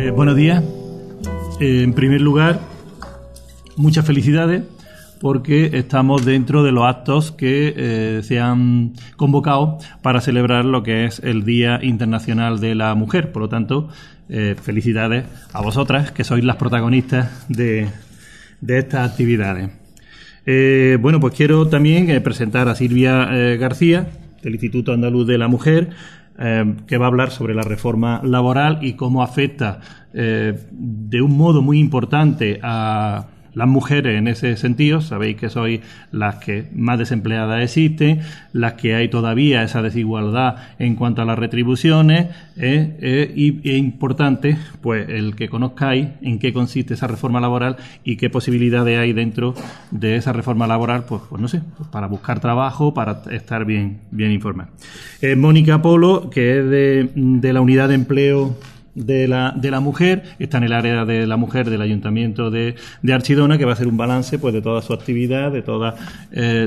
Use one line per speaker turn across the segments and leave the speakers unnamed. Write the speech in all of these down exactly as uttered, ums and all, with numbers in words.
Eh, buenos días. Eh, en primer lugar, muchas felicidades porque estamos dentro de los actos que eh, se han convocado para celebrar lo que es el Día Internacional de la Mujer. Por lo tanto, eh, felicidades a vosotras, que sois las protagonistas de, de estas actividades. Eh, bueno, pues quiero también eh, presentar a Silvia eh, García, del Instituto Andaluz de la Mujer, eh, que va a hablar sobre la reforma laboral y cómo afecta eh, de un modo muy importante a las mujeres en ese sentido. Sabéis que sois las que más desempleadas existen, las que hay todavía esa desigualdad en cuanto a las retribuciones, eh, eh, y es importante pues el que conozcáis en qué consiste esa reforma laboral y qué posibilidades hay dentro de esa reforma laboral, pues, pues no sé, pues para buscar trabajo, para estar bien, bien informados. Eh, Mónica Polo, que es de, de la Unidad de Empleo de la de la mujer, está en el área de la mujer del Ayuntamiento de, de Archidona, que va a hacer un balance pues de toda su actividad, de todas eh,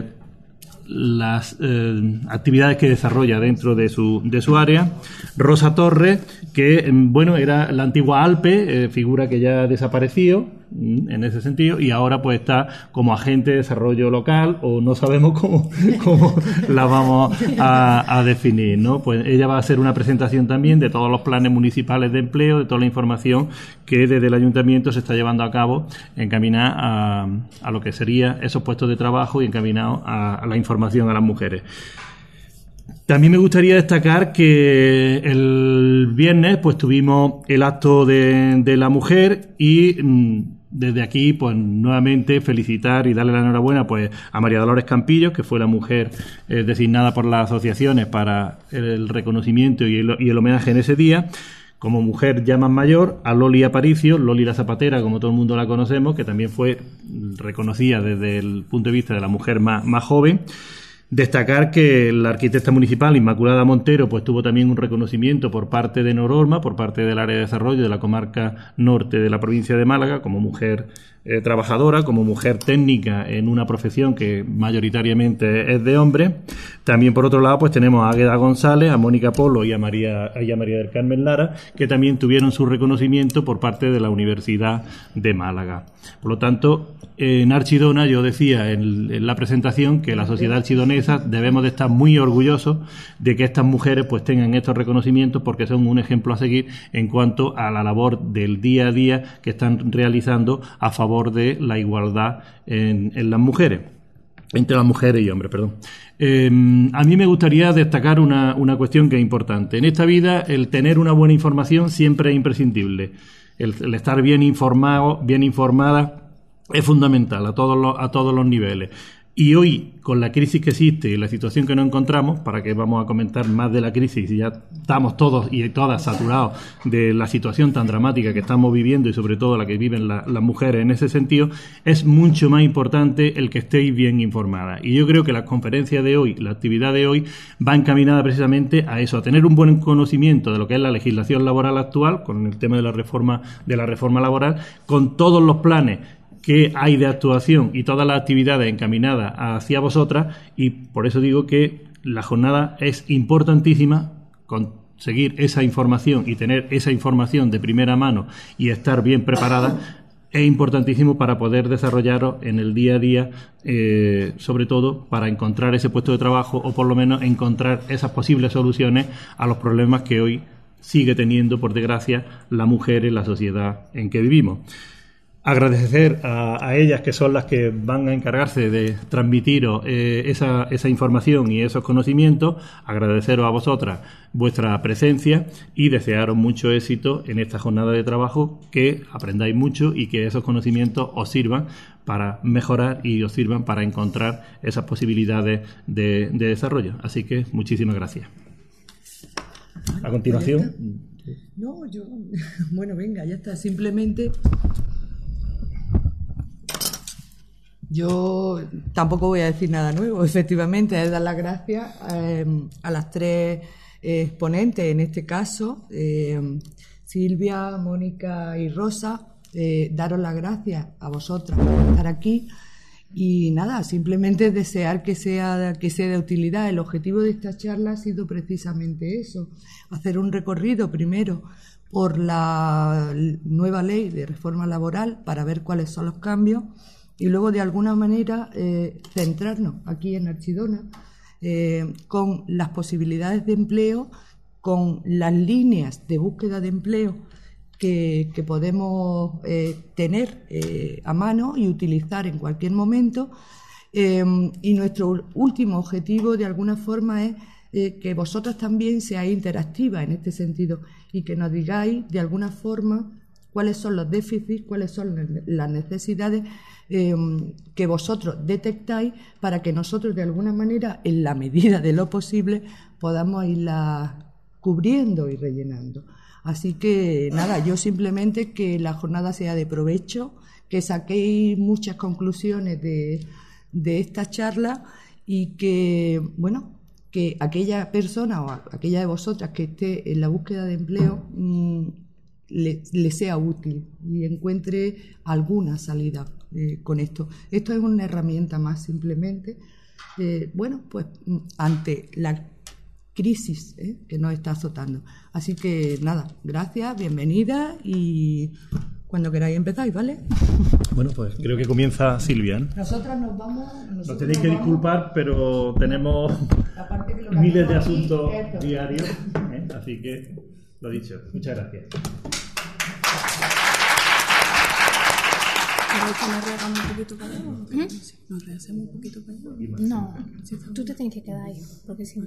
las eh, actividades que desarrolla dentro de su de su área. Rosa Torres, que bueno, era la antigua ALPE, eh, figura que ya ha desaparecido en ese sentido, y ahora pues está como agente de desarrollo local, o no sabemos cómo, cómo la vamos a, a definir, ¿no? Pues ella va a hacer una presentación también de todos los planes municipales de empleo, de toda la información que desde el ayuntamiento se está llevando a cabo, encaminada a, a lo que sería esos puestos de trabajo y encaminado a, a la información a las mujeres. También me gustaría destacar que el viernes pues tuvimos el acto de, de la mujer y mmm, desde aquí pues nuevamente felicitar y darle la enhorabuena pues a María Dolores Campillo, que fue la mujer eh, designada por las asociaciones para el reconocimiento y el, y el homenaje en ese día. Como mujer ya más mayor, a Loli Aparicio, Loli la Zapatera, como todo el mundo la conocemos, que también fue reconocida desde el punto de vista de la mujer más, más joven. Destacar que la arquitecta municipal Inmaculada Montero pues tuvo también un reconocimiento por parte de Nororma, por parte del área de desarrollo de la comarca norte de la provincia de Málaga, como mujer eh, trabajadora, como mujer técnica en una profesión que mayoritariamente es de hombres. También, por otro lado, pues tenemos a Águeda González, a Mónica Polo y a María, y a María del Carmen Lara, que también tuvieron su reconocimiento por parte de la Universidad de Málaga. Por lo tanto, en Archidona, yo decía en, en la presentación que la sociedad archidonesa debemos de estar muy orgullosos de que estas mujeres pues tengan estos reconocimientos, porque son un ejemplo a seguir en cuanto a la labor del día a día que están realizando a favor de la igualdad en, en las mujeres, entre las mujeres y hombres, perdón. Eh, a mí me gustaría destacar una, una cuestión que es importante. En esta vida, el tener una buena información siempre es imprescindible. El, el estar bien informado, bien informada, es fundamental a todos los, a todos los niveles. Y hoy, con la crisis que existe y la situación que nos encontramos, para que vamos a comentar más de la crisis, y ya estamos todos y todas saturados de la situación tan dramática que estamos viviendo y sobre todo la que viven la, las mujeres en ese sentido, es mucho más importante el que estéis bien informadas. Y yo creo que la conferencia de hoy, la actividad de hoy, va encaminada precisamente a eso, a tener un buen conocimiento de lo que es la legislación laboral actual, con el tema de la reforma, de la reforma laboral, con todos los planes que hay de actuación y todas las actividades encaminadas hacia vosotras, y por eso digo que la jornada es importantísima. Conseguir esa información y tener esa información de primera mano y estar bien preparada es importantísimo para poder desarrollaros en el día a día, eh, sobre todo para encontrar ese puesto de trabajo o por lo menos encontrar esas posibles soluciones a los problemas que hoy sigue teniendo, por desgracia, la mujer en la sociedad en que vivimos. Agradecer a, a ellas, que son las que van a encargarse de transmitiros eh, esa, esa información y esos conocimientos. Agradeceros a vosotras vuestra presencia y desearos mucho éxito en esta jornada de trabajo, que aprendáis mucho y que esos conocimientos os sirvan para mejorar y os sirvan para encontrar esas posibilidades de, de desarrollo. Así que muchísimas gracias. A continuación.
No, yo... Bueno, venga, ya está. Simplemente... Yo tampoco voy a decir nada nuevo, efectivamente, es dar las gracias eh, a las tres eh, exponentes, en este caso, eh, Silvia, Mónica y Rosa, eh, daros las gracias a vosotras por estar aquí Y nada, simplemente desear que sea, que sea de utilidad. El objetivo de esta charla ha sido precisamente eso, hacer un recorrido primero por la nueva ley de reforma laboral para ver cuáles son los cambios y luego de alguna manera eh, centrarnos aquí en Archidona eh, con las posibilidades de empleo, con las líneas de búsqueda de empleo que, que podemos eh, tener eh, a mano y utilizar en cualquier momento. Eh, y nuestro último objetivo, de alguna forma, es eh, que vosotras también seáis interactivas en este sentido y que nos digáis, de alguna forma, cuáles son los déficits, cuáles son las necesidades eh, que vosotros detectáis para que nosotros, de alguna manera, en la medida de lo posible, podamos irlas cubriendo y rellenando. Así que, nada, yo simplemente que la jornada sea de provecho, que saquéis muchas conclusiones de, de esta charla y que, bueno, que aquella persona o aquella de vosotras que esté en la búsqueda de empleo mmm, le, le sea útil y encuentre alguna salida eh, con esto. Esto es una herramienta más simplemente, eh, bueno, pues ante la crisis ¿eh? que nos está azotando. Así que nada, gracias, bienvenida y cuando queráis empezáis, ¿vale?
Bueno, pues creo que comienza Silvia, ¿no?
Nosotras nos vamos...
Nos tenéis que disculpar, pero tenemos miles de asuntos diarios, ¿eh? Así que, lo dicho, muchas gracias.
¿Queréis que nos reagamos un poquito para allá? ¿Eh? ¿Nos rehacemos un poquito para allá?
No, tú te tienes que quedar ahí, porque si no...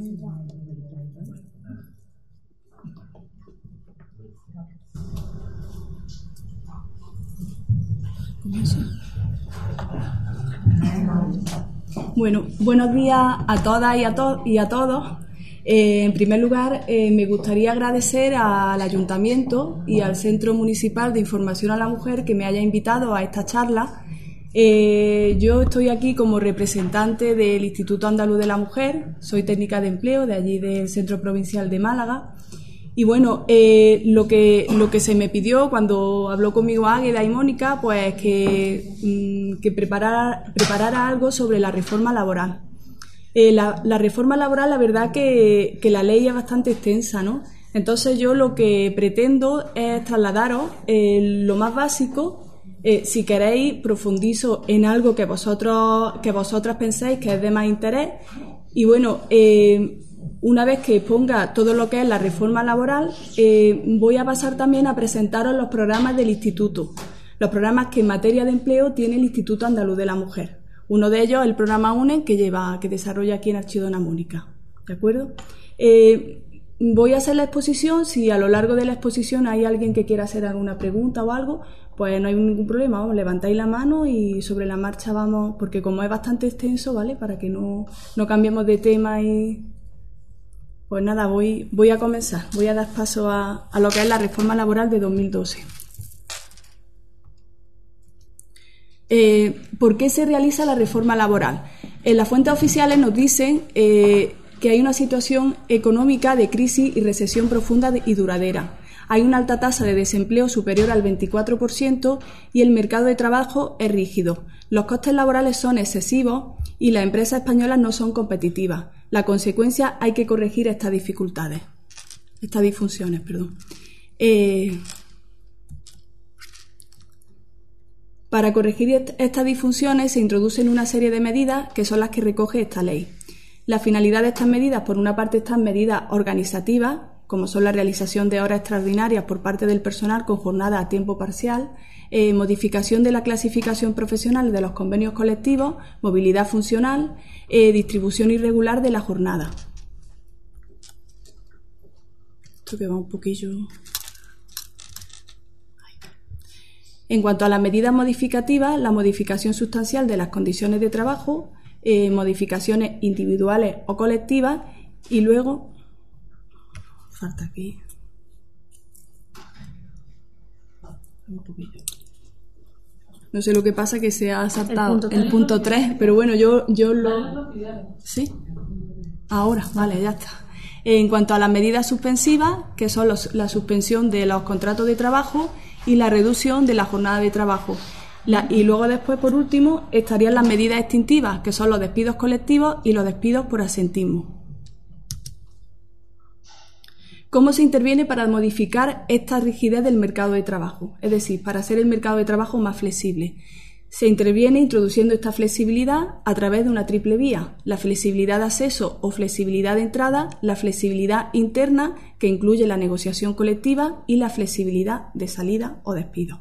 Bueno, buenos días a todas y a, to- y a todos. Eh, en primer lugar, eh, me gustaría agradecer al Ayuntamiento y al Centro Municipal de Información a la Mujer que me haya invitado a esta charla. Eh, yo estoy aquí como representante del Instituto Andaluz de la Mujer, soy técnica de empleo de allí del Centro Provincial de Málaga. Y bueno, eh, lo que lo que se me pidió cuando habló conmigo Águeda y Mónica, pues que, mmm, que preparara, preparara algo sobre la reforma laboral. Eh, la, la reforma laboral, la verdad que, que la ley es bastante extensa, ¿no? Entonces yo lo que pretendo es trasladaros eh, lo más básico. Eh, si queréis, profundizo en algo que vosotros que vosotras penséis que es de más interés. Y bueno, eh, una vez que exponga todo lo que es la reforma laboral, eh, voy a pasar también a presentaros los programas del Instituto, los programas que en materia de empleo tiene el Instituto Andaluz de la Mujer. Uno de ellos es el programa UNEN que lleva, que desarrolla aquí en Archidona Mónica, ¿de acuerdo? Eh, voy a hacer la exposición. Si a lo largo de la exposición hay alguien que quiera hacer alguna pregunta o algo, pues no hay ningún problema, vamos, levantáis la mano y sobre la marcha vamos, porque como es bastante extenso, ¿vale? Para que no, no cambiemos de tema y... Pues nada, voy, voy a comenzar, voy a dar paso a, a lo que es la reforma laboral de dos mil doce. Eh, ¿Por qué se realiza la reforma laboral? En las fuentes oficiales nos dicen eh, que hay una situación económica de crisis y recesión profunda y duradera. Hay una alta tasa de desempleo superior al veinticuatro por ciento y el mercado de trabajo es rígido. Los costes laborales son excesivos y las empresas españolas no son competitivas. La consecuencia, hay que corregir estas dificultades, estas disfunciones, perdón. Eh, para corregir est- estas disfunciones se introducen una serie de medidas que son las que recoge esta ley. La finalidad de estas medidas, por una parte, están medidas organizativas, como son la realización de horas extraordinarias por parte del personal con jornada a tiempo parcial, eh, modificación de la clasificación profesional de los convenios colectivos, movilidad funcional, eh, distribución irregular de la jornada. Esto que va un poquillo... En cuanto a las medidas modificativas, la modificación sustancial de las condiciones de trabajo, eh, modificaciones individuales o colectivas y luego... Falta aquí... Un poquillo. No sé lo que pasa, que se ha saltado el punto tres, pero bueno, yo, yo lo... ¿Sí? Ahora, vale, ya está. En cuanto a las medidas suspensivas, que son los, la suspensión de los contratos de trabajo y la reducción de la jornada de trabajo. La, y luego después, por último, estarían las medidas extintivas, que son los despidos colectivos y los despidos por absentismo. ¿Cómo se interviene para modificar esta rigidez del mercado de trabajo? Es decir, para hacer el mercado de trabajo más flexible. Se interviene introduciendo esta flexibilidad a través de una triple vía: la flexibilidad de acceso o flexibilidad de entrada, la flexibilidad interna, que incluye la negociación colectiva, y la flexibilidad de salida o despido.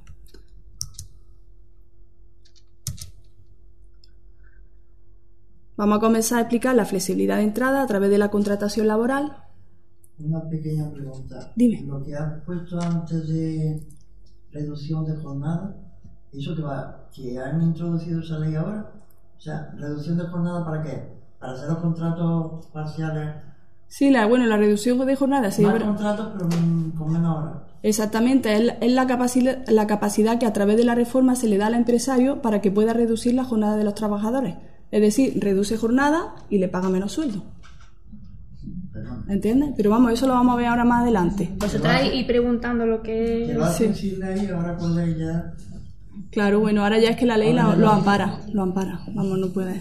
Vamos a comenzar a explicar la flexibilidad de entrada a través de la contratación laboral.
Una pequeña pregunta.
Dime.
Lo que has puesto antes de reducción de jornada, ¿eso que va, que han introducido esa ley ahora? O sea, ¿reducción de jornada para qué? ¿Para hacer los contratos parciales?
Sí, la, bueno, la reducción de jornada. Sí,
más
pero...
contratos, pero con menos horas.
Exactamente, es, es la, capacidad, la capacidad que a través de la reforma se le da al empresario para que pueda reducir la jornada de los trabajadores. Es decir, reduce jornada y le paga menos sueldo. ¿Entiendes? Pero vamos, eso lo vamos a ver ahora más adelante.
Vosotras y preguntando lo que...
Que va a decir ley, ahora con ley ya...
Claro, bueno, ahora ya es que la ley la, lo ampara, lo ampara. Vamos, no puede...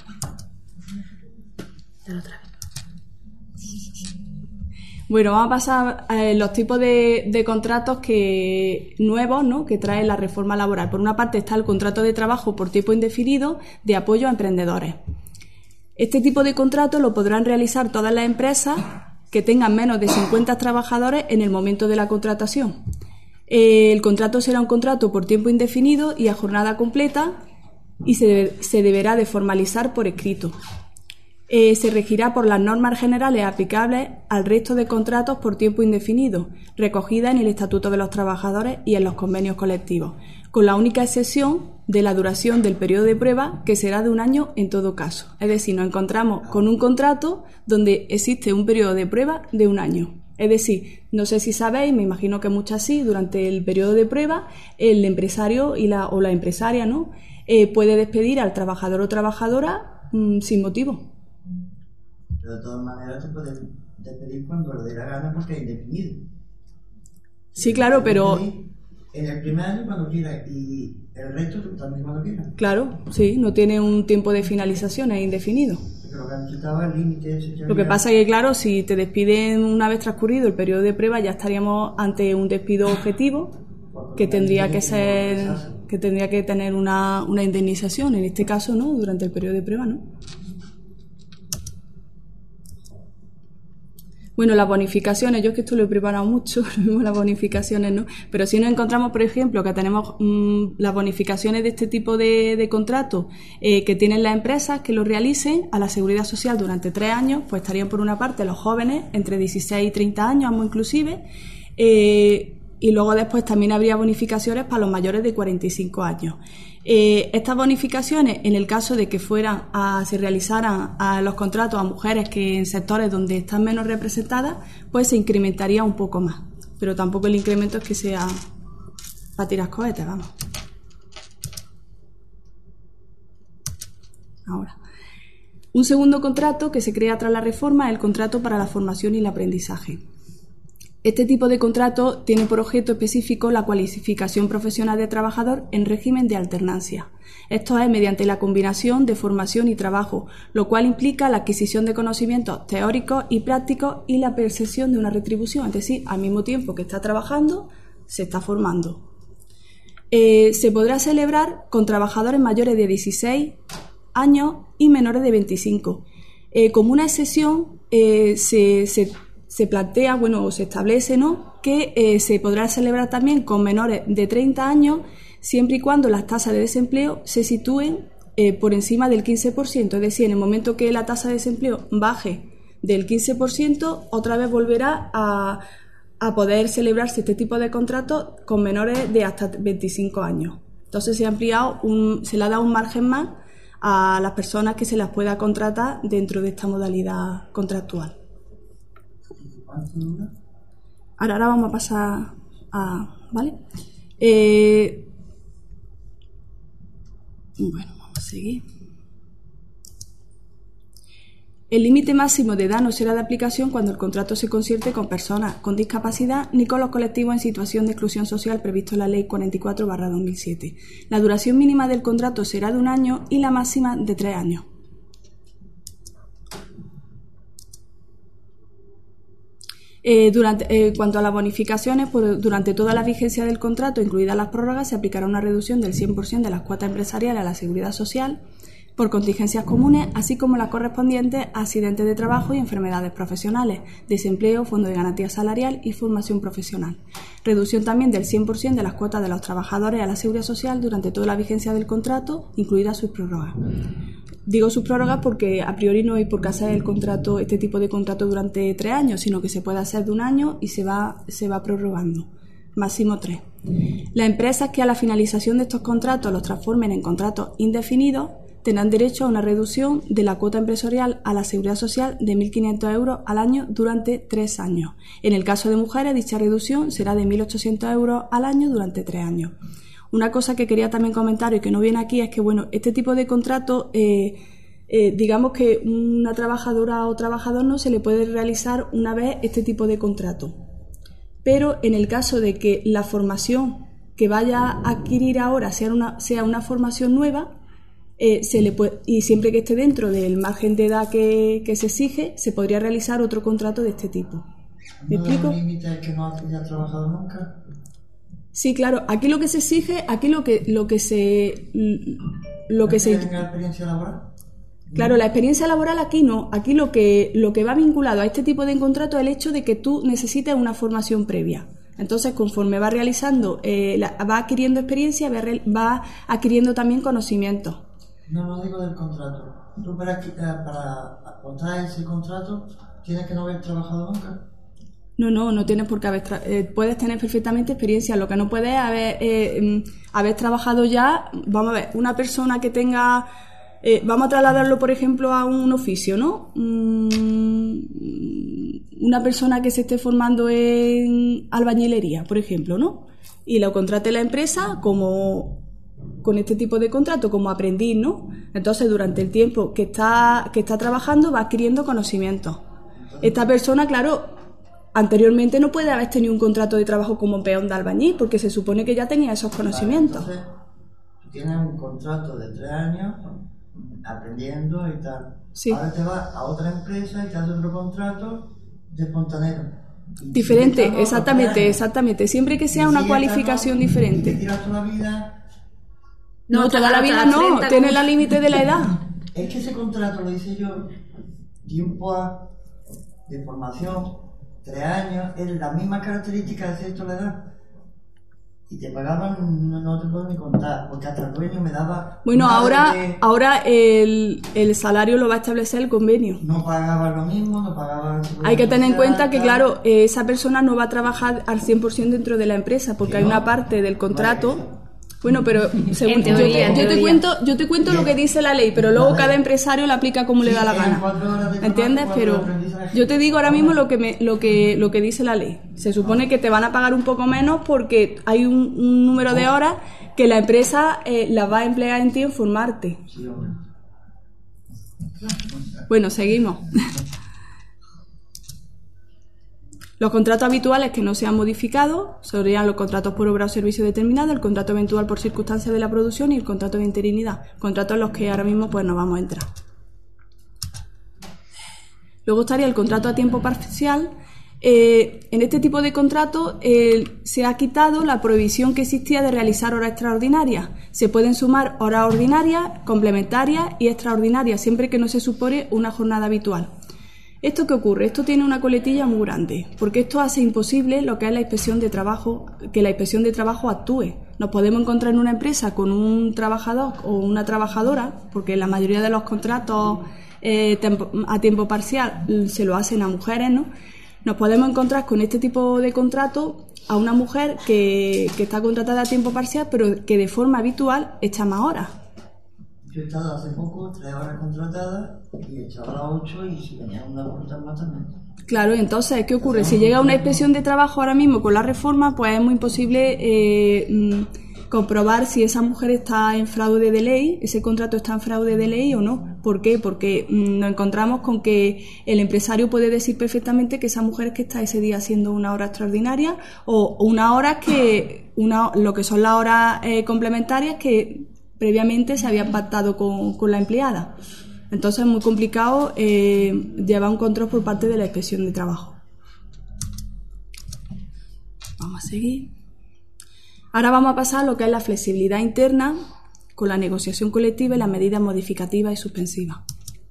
otra vez.
Bueno, vamos a pasar a los tipos de, de contratos que nuevos, ¿no?, que trae la reforma laboral. Por una parte está el contrato de trabajo por tiempo indefinido de apoyo a emprendedores. Este tipo de contrato lo podrán realizar todas las empresas que tengan menos de cincuenta trabajadores en el momento de la contratación. Eh, el contrato será un contrato por tiempo indefinido y a jornada completa y se, debe, se deberá de formalizar por escrito. Eh, se regirá por las normas generales aplicables al resto de contratos por tiempo indefinido, recogidas en el Estatuto de los Trabajadores y en los convenios colectivos, con la única excepción de la duración del periodo de prueba, que será de un año en todo caso. Es decir, nos encontramos con un contrato donde existe un periodo de prueba de un año. Es decir, no sé si sabéis, me imagino que muchas sí, durante el periodo de prueba el empresario y la, o la empresaria, ¿no?, eh, puede despedir al trabajador o trabajadora mmm, sin motivo.
Pero de todas maneras te puedes despedir cuando le dé la gana porque es indefinido.
Sí, claro, pero...
En el primer año cuando quiera y el resto también cuando quiera.
Claro, sí, no tiene un tiempo de finalización, es indefinido.
Pero que han quitado el límite ese que
Lo que
había.
pasa es que, claro, si te despiden una vez transcurrido el periodo de prueba, ya estaríamos ante un despido objetivo que tendría que ser, que tendría que tener una, una indemnización, en este caso, ¿no?, durante el periodo de prueba, ¿no? Bueno, las bonificaciones, yo es que esto lo he preparado mucho, las bonificaciones, ¿no? Pero si nos encontramos, por ejemplo, que tenemos mmm, las bonificaciones de este tipo de, de contratos eh, que tienen las empresas que lo realicen a la Seguridad Social durante tres años, pues estarían por una parte los jóvenes, entre dieciséis y treinta años, ambos inclusive, eh, y luego después también habría bonificaciones para los mayores de cuarenta y cinco años. Eh, estas bonificaciones, en el caso de que fueran a, se realizaran a los contratos a mujeres que en sectores donde están menos representadas, pues se incrementaría un poco más. Pero tampoco el incremento es que sea para tirar cohetes, vamos. Ahora, un segundo contrato que se crea tras la reforma es el contrato para la formación y el aprendizaje. Este tipo de contrato tiene por objeto específico la cualificación profesional de trabajador en régimen de alternancia. Esto es mediante la combinación de formación y trabajo, lo cual implica la adquisición de conocimientos teóricos y prácticos y la percepción de una retribución, es decir, al mismo tiempo que está trabajando, se está formando. Eh, se podrá celebrar con trabajadores mayores de dieciséis años y menores de veinticinco. Eh, como una excepción, eh, se, se se plantea, bueno, o se establece, ¿no?, que eh, se podrá celebrar también con menores de treinta años siempre y cuando las tasas de desempleo se sitúen eh, por encima del quince por ciento. Es decir, en el momento que la tasa de desempleo baje del quince por ciento, otra vez volverá a, a poder celebrarse este tipo de contratos con menores de hasta veinticinco años. Entonces se ha ampliado, un, se le ha dado un margen más a las personas que se las pueda contratar dentro de esta modalidad contractual. Ahora, ahora vamos a pasar a... ¿Vale? Eh, bueno, vamos a seguir. El límite máximo de edad no será de aplicación cuando el contrato se concierte con personas con discapacidad ni con los colectivos en situación de exclusión social previsto en la Ley cuarenta y cuatro barra dos mil siete. La duración mínima del contrato será de un año y la máxima de tres años. Eh, durante, eh, cuanto a las bonificaciones, pues, durante toda la vigencia del contrato, incluidas las prórrogas, se aplicará una reducción del cien por ciento de las cuotas empresariales a la Seguridad Social por contingencias comunes, así como las correspondientes a accidentes de trabajo y enfermedades profesionales, desempleo, fondo de garantía salarial y formación profesional. Reducción también del cien por ciento de las cuotas de los trabajadores a la Seguridad Social durante toda la vigencia del contrato, incluidas sus prórrogas. Digo sus prórrogas porque a priori no hay por qué hacer el contrato, este tipo de contrato durante tres años, sino que se puede hacer de un año y se va, se va prorrogando, máximo tres. Las empresas que a la finalización de estos contratos los transformen en contratos indefinidos tendrán derecho a una reducción de la cuota empresarial a la Seguridad Social de mil quinientos euros al año durante tres años. En el caso de mujeres, dicha reducción será de mil ochocientos euros al año durante tres años. Una cosa que quería también comentar y que no viene aquí es que, bueno, este tipo de contrato, eh, eh, digamos que una trabajadora o trabajador no se le puede realizar una vez este tipo de contrato. Pero en el caso de que la formación que vaya a adquirir ahora sea una, sea una formación nueva, Eh, se le puede, y siempre que esté dentro del margen de edad que, que se exige, se podría realizar otro contrato de este tipo. ¿Me
¿No
explico?
hay límite que no haya trabajado nunca?
Sí, claro. Aquí lo que se exige, aquí lo que lo que se lo que
¿No
se
tenga experiencia laboral?
Claro, la experiencia laboral aquí no. Aquí lo que lo que va vinculado a este tipo de contrato es el hecho de que tú necesites una formación previa. Entonces, conforme va realizando, eh, la, va adquiriendo experiencia, va, re, va adquiriendo también conocimientos.
No, no digo del contrato. Tú para, para contraer ese contrato tienes que no haber trabajado nunca.
No, no, no tienes por qué haber... Tra eh, puedes tener perfectamente experiencia. Lo que no puedes es haber, eh, haber trabajado ya... Vamos a ver, una persona que tenga... Eh, vamos a trasladarlo, por ejemplo, a un oficio, ¿no? Mm, una persona que se esté formando en albañilería, por ejemplo, ¿no? Y lo contrate la empresa como... con este tipo de contrato como aprendiz, ¿no? Entonces, durante el tiempo que está, que está trabajando va adquiriendo conocimientos. Esta persona, claro, anteriormente no puede haber tenido un contrato de trabajo como peón de albañil porque se supone que ya tenía esos conocimientos.
Vale, entonces, tú tienes un contrato de tres años aprendiendo y tal.
Sí.
Ahora te vas a otra empresa y te haces otro contrato de fontanero.
Diferente, exactamente, exactamente. Siempre que sea una cualificación diferente.
Te tiras toda la vida.
No,
No,
toda la vida
hasta
no,
treinta
tiene
como-
la límite de la edad.
Es que ese contrato lo hice yo, tiempo a- de formación, tres años, es la misma característica de cierta la edad. Y te pagaban, no, no te puedo ni contar, porque hasta el dueño me daba...
Bueno,
más
ahora,
de que
ahora el, el salario lo va a establecer el convenio.
no pagaba lo mismo, no pagaba...
Hay que tener en cuenta que,
tal.
claro, eh, esa persona no va a trabajar al cien por ciento dentro de la empresa, porque
Sí,
hay
¿no?
una parte del contrato... Bueno, pero según,
En teoría,
yo, te,
en
yo te
teoría.
cuento, yo te cuento lo que dice la ley, pero luego cada empresario la aplica como le da la
Sí, en
gana.
cuatro horas de trabajo,
¿Entiendes?
cuatro
Pero
horas de aprendizaje.
yo te digo ahora mismo lo que me, lo que lo que dice la ley. Se supone que te van a pagar un poco menos porque hay un, un número de horas que la empresa eh, las va a emplear en ti en formarte.
Sí, hombre.
Bueno, seguimos. Los contratos habituales que no se han modificado serían los contratos por obra o servicio determinado, el contrato eventual por circunstancias de la producción y el contrato de interinidad, contratos en los que ahora mismo pues no vamos a entrar. Luego estaría el contrato a tiempo parcial. Eh, en este tipo de contrato eh, se ha quitado la prohibición que existía de realizar horas extraordinarias. Se pueden sumar horas ordinarias, complementarias y extraordinarias, siempre que no se supone una jornada habitual. ¿Esto qué ocurre? Esto tiene una coletilla muy grande, porque esto hace imposible lo que es la inspección de trabajo, que la inspección de trabajo actúe. Nos podemos encontrar en una empresa con un trabajador o una trabajadora, porque la mayoría de los contratos eh, a tiempo parcial se lo hacen a mujeres, ¿no? Nos podemos encontrar con este tipo de contrato a una mujer que, que está contratada a tiempo parcial, pero que de forma habitual echa más horas.
Yo he estado hace poco, tres horas contratadas, y echaba las ocho y si venía una vuelta más también.
Claro, entonces, ¿qué ocurre? Si llega una inspección de trabajo ahora mismo con la reforma, pues es muy imposible eh, mm, comprobar si esa mujer está en fraude de ley, ese contrato está en fraude de ley o no, ¿Por qué? Porque mmm, nos encontramos con que el empresario puede decir perfectamente que esa mujer que está ese día haciendo una hora extraordinaria o una hora que, una, lo que son las horas eh, complementarias que previamente se habían pactado con, con la empleada. Entonces es muy complicado eh, llevar un control por parte de la inspección de trabajo. Vamos a seguir. Ahora vamos a pasar a lo que es la flexibilidad interna con la negociación colectiva y las medidas modificativas y suspensivas.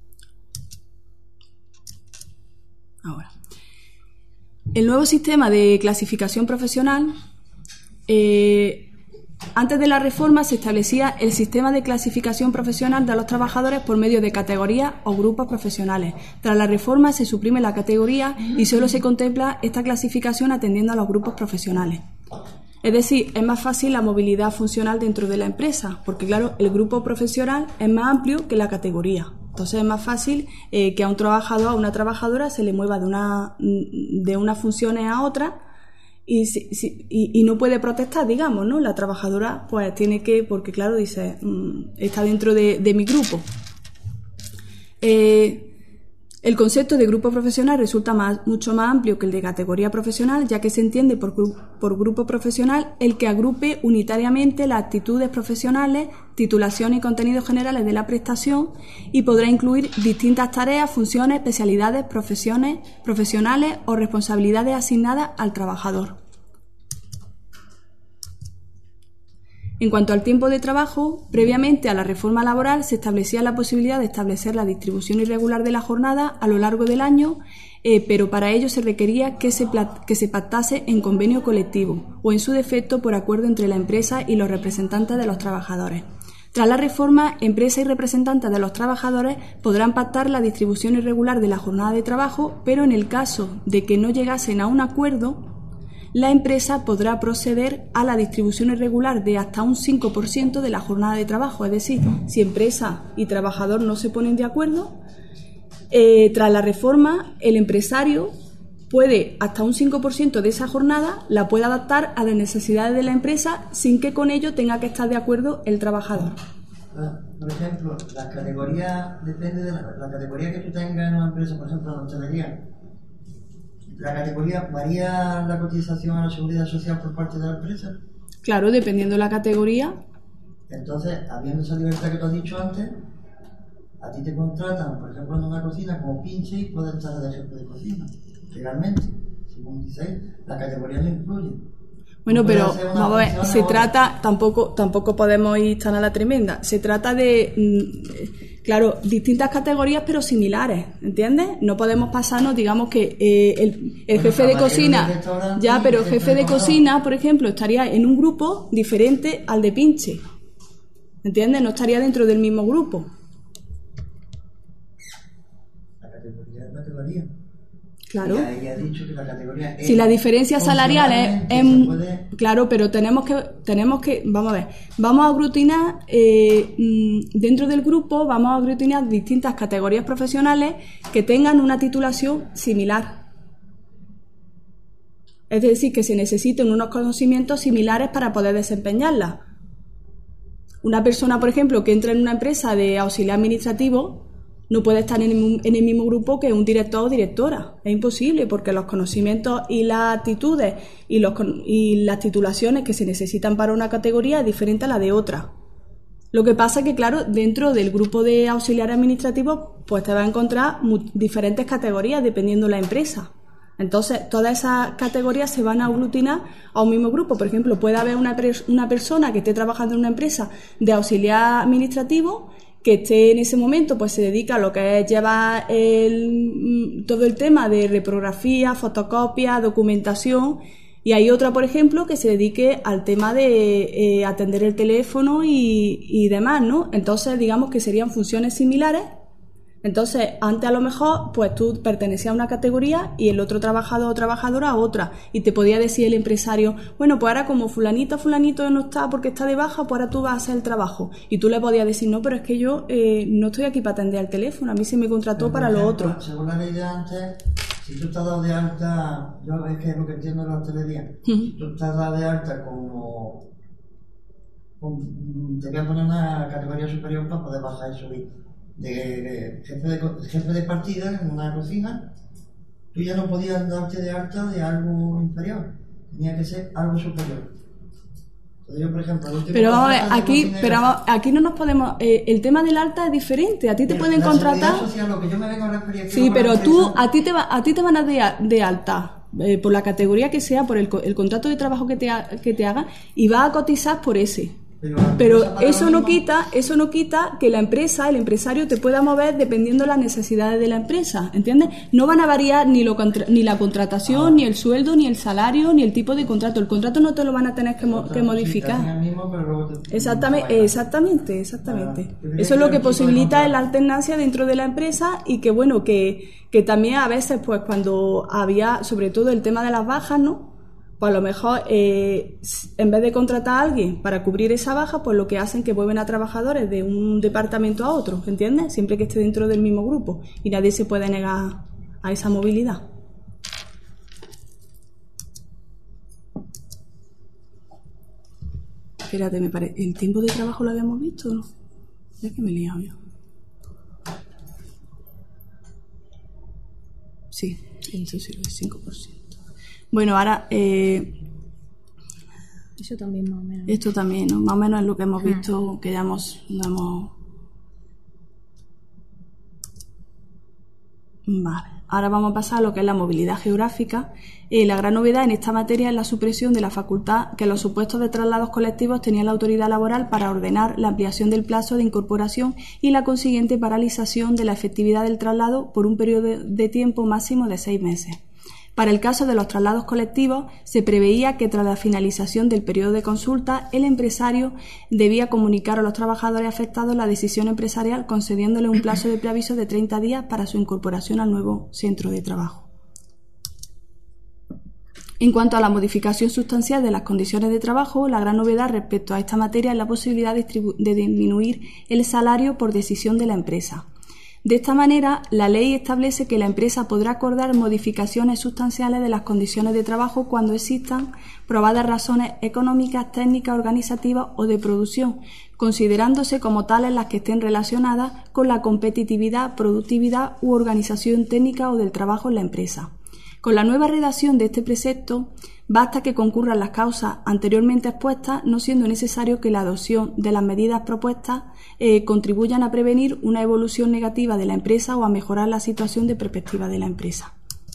Ahora, el nuevo sistema de clasificación profesional, eh, antes de la reforma se establecía el sistema de clasificación profesional de los trabajadores por medio de categorías o grupos profesionales. Tras la reforma se suprime la categoría y solo se contempla esta clasificación atendiendo a los grupos profesionales. Es decir, es más fácil la movilidad funcional dentro de la empresa, porque claro, el grupo profesional es más amplio que la categoría. Entonces es más fácil eh, que a un trabajador o a una trabajadora se le mueva de una, de unas funciones a otras y, si, si, y, y no puede protestar, digamos, ¿no? La trabajadora pues tiene que, porque claro, dice, mmm, está dentro de, de mi grupo. Eh, El concepto de grupo profesional resulta más, mucho más amplio que el de categoría profesional, ya que se entiende por, por grupo profesional el que agrupe unitariamente las actitudes profesionales, titulaciones y contenidos generales de la prestación y podrá incluir distintas tareas, funciones, especialidades, profesiones profesionales o responsabilidades asignadas al trabajador. En cuanto al tiempo de trabajo, previamente a la reforma laboral se establecía la posibilidad de establecer la distribución irregular de la jornada a lo largo del año, eh, pero para ello se requería que se, que se pactase en convenio colectivo o, en su defecto, por acuerdo entre la empresa y los representantes de los trabajadores. Tras la reforma, empresa y representantes de los trabajadores podrán pactar la distribución irregular de la jornada de trabajo, pero en el caso de que no llegasen a un acuerdo, la empresa podrá proceder a la distribución irregular de hasta un cinco por ciento de la jornada de trabajo. Es decir, si empresa y trabajador no se ponen de acuerdo, eh, tras la reforma el empresario puede, hasta un cinco por ciento de esa jornada, la puede adaptar a las necesidades de la empresa sin que con ello tenga que estar de acuerdo el trabajador.
Por ejemplo, la categoría, depende de la, la categoría que tú tengas en una empresa, por ejemplo, en la hostelería. ¿La categoría varía la cotización a la seguridad social por parte de la empresa?
Claro, dependiendo de la categoría.
Entonces, habiendo esa libertad que tú has dicho antes, a ti te contratan, por ejemplo, en una cocina como pinche y puedes estar de jefe de cocina, legalmente. Según dice, la categoría no incluye.
Bueno, pero vamos a ver, se trata, tampoco, tampoco podemos ir tan a la tremenda, se trata de, mmm, claro, distintas categorías pero similares, ¿entiendes? No podemos pasarnos, digamos que eh, el, el bueno, jefe de cocina, ya, pero el jefe de cocina, por ejemplo, estaría en un grupo diferente al de pinche, ¿entiendes? No estaría dentro del mismo grupo.
La categoría es categoría.
Claro.
Ya, ya dicho que la categoría es
si la diferencia salarial es, es puede... claro, pero tenemos que tenemos que vamos a ver, vamos a aglutinar eh, dentro del grupo, vamos a aglutinar distintas categorías profesionales que tengan una titulación similar. Es decir, que se necesiten unos conocimientos similares para poder desempeñarla. Una persona, por ejemplo, que entra en una empresa de auxiliar administrativo no puede estar en el, en el mismo grupo que un director o directora. Es imposible porque los conocimientos y las actitudes y, los, y las titulaciones que se necesitan para una categoría es diferente a la de otra. Lo que pasa es que, claro, dentro del grupo de auxiliares administrativos pues te vas a encontrar muy, diferentes categorías dependiendo de la empresa. Entonces, todas esas categorías se van a aglutinar a un mismo grupo. Por ejemplo, puede haber una, una persona que esté trabajando en una empresa de auxiliar administrativo que esté en ese momento, pues se dedica a lo que es llevar el, todo el tema de reprografía, fotocopia, documentación, y hay otra, por ejemplo, que se dedique al tema de eh, atender el teléfono y, y demás, ¿no? Entonces, digamos que serían funciones similares. Entonces, antes a lo mejor, pues tú pertenecías a una categoría y el otro trabajador o trabajadora a otra. Y te podía decir el empresario, bueno, pues ahora como fulanito fulanito no está porque está de baja, pues ahora tú vas a hacer el trabajo. Y tú le podías decir, no, pero es que yo eh, no estoy aquí para atender al teléfono, a mí se me contrató para lo otro.
Según la ley de antes, si tú estás dado de alta, yo es que es lo que entiendo en la hostelería, uh-huh. Tú estás dado de alta como, como, te voy a poner una categoría superior para poder bajar y subir. de, de jefe, de jefe de partida en una cocina, tú ya no podías darte de alta de algo inferior, tenía que ser algo superior. Yo, por ejemplo,
pero vamos a ver, aquí, pero vamos, aquí no nos podemos... Eh, el tema del alta es diferente. A ti te
pero
pueden
la
contratar...
Social, lo que yo me vengo a referir es que
sí, pero tú,
empresa...
a ti te, va, a ti te van a de, de alta eh, por la categoría que sea, por el, el contrato de trabajo que te, ha, que te haga, y vas a cotizar por ese.
Pero,
pero eso no quita, eso no quita que la empresa, el empresario te pueda mover dependiendo de las necesidades de la empresa, ¿entiendes? No van a variar ni lo contra, ni la contratación, ah. ni el sueldo, ni el salario, ni el tipo de contrato. El contrato no te lo van a tener que, mo, que modificar.
Mismo, pero te,
exactamente, exactamente, exactamente. Ah, eso es lo que posibilita la alternancia dentro de la empresa y que bueno, que, que también a veces, pues cuando había, sobre todo el tema de las bajas, ¿no? Pues a lo mejor, eh, en vez de contratar a alguien para cubrir esa baja, pues lo que hacen es que vuelven a trabajadores de un departamento a otro, ¿entiendes? Siempre que esté dentro del mismo grupo. Y nadie se puede negar a esa movilidad. Espérate, me parece... ¿El tiempo de trabajo lo habíamos visto o no? Ya que me he liado yo. Sí, eso sí, el cinco por ciento. Bueno, ahora... Eh,
Eso también más o menos.
Esto también, ¿no? Más o menos es lo que hemos visto, que ya hemos... No hemos... Vale. Ahora vamos a pasar a lo que es la movilidad geográfica. Eh, la gran novedad en esta materia es la supresión de la facultad que los supuestos de traslados colectivos tenía la autoridad laboral para ordenar la ampliación del plazo de incorporación y la consiguiente paralización de la efectividad del traslado por un periodo de tiempo máximo de seis meses. Para el caso de los traslados colectivos, se preveía que tras la finalización del periodo de consulta, el empresario debía comunicar a los trabajadores afectados la decisión empresarial, concediéndole un plazo de preaviso de treinta días para su incorporación al nuevo centro de trabajo. En cuanto a la modificación sustancial de las condiciones de trabajo, la gran novedad respecto a esta materia es la posibilidad de, de disminuir el salario por decisión de la empresa. De esta manera, la ley establece que la empresa podrá acordar modificaciones sustanciales de las condiciones de trabajo cuando existan probadas razones económicas, técnicas, organizativas o de producción, considerándose como tales las que estén relacionadas con la competitividad, productividad u organización técnica o del trabajo en la empresa. Con la nueva redacción de este precepto, basta que concurran las causas anteriormente expuestas, no siendo necesario que la adopción de las medidas propuestas eh, contribuyan a prevenir una evolución negativa de la empresa o a mejorar la situación de perspectiva de la empresa.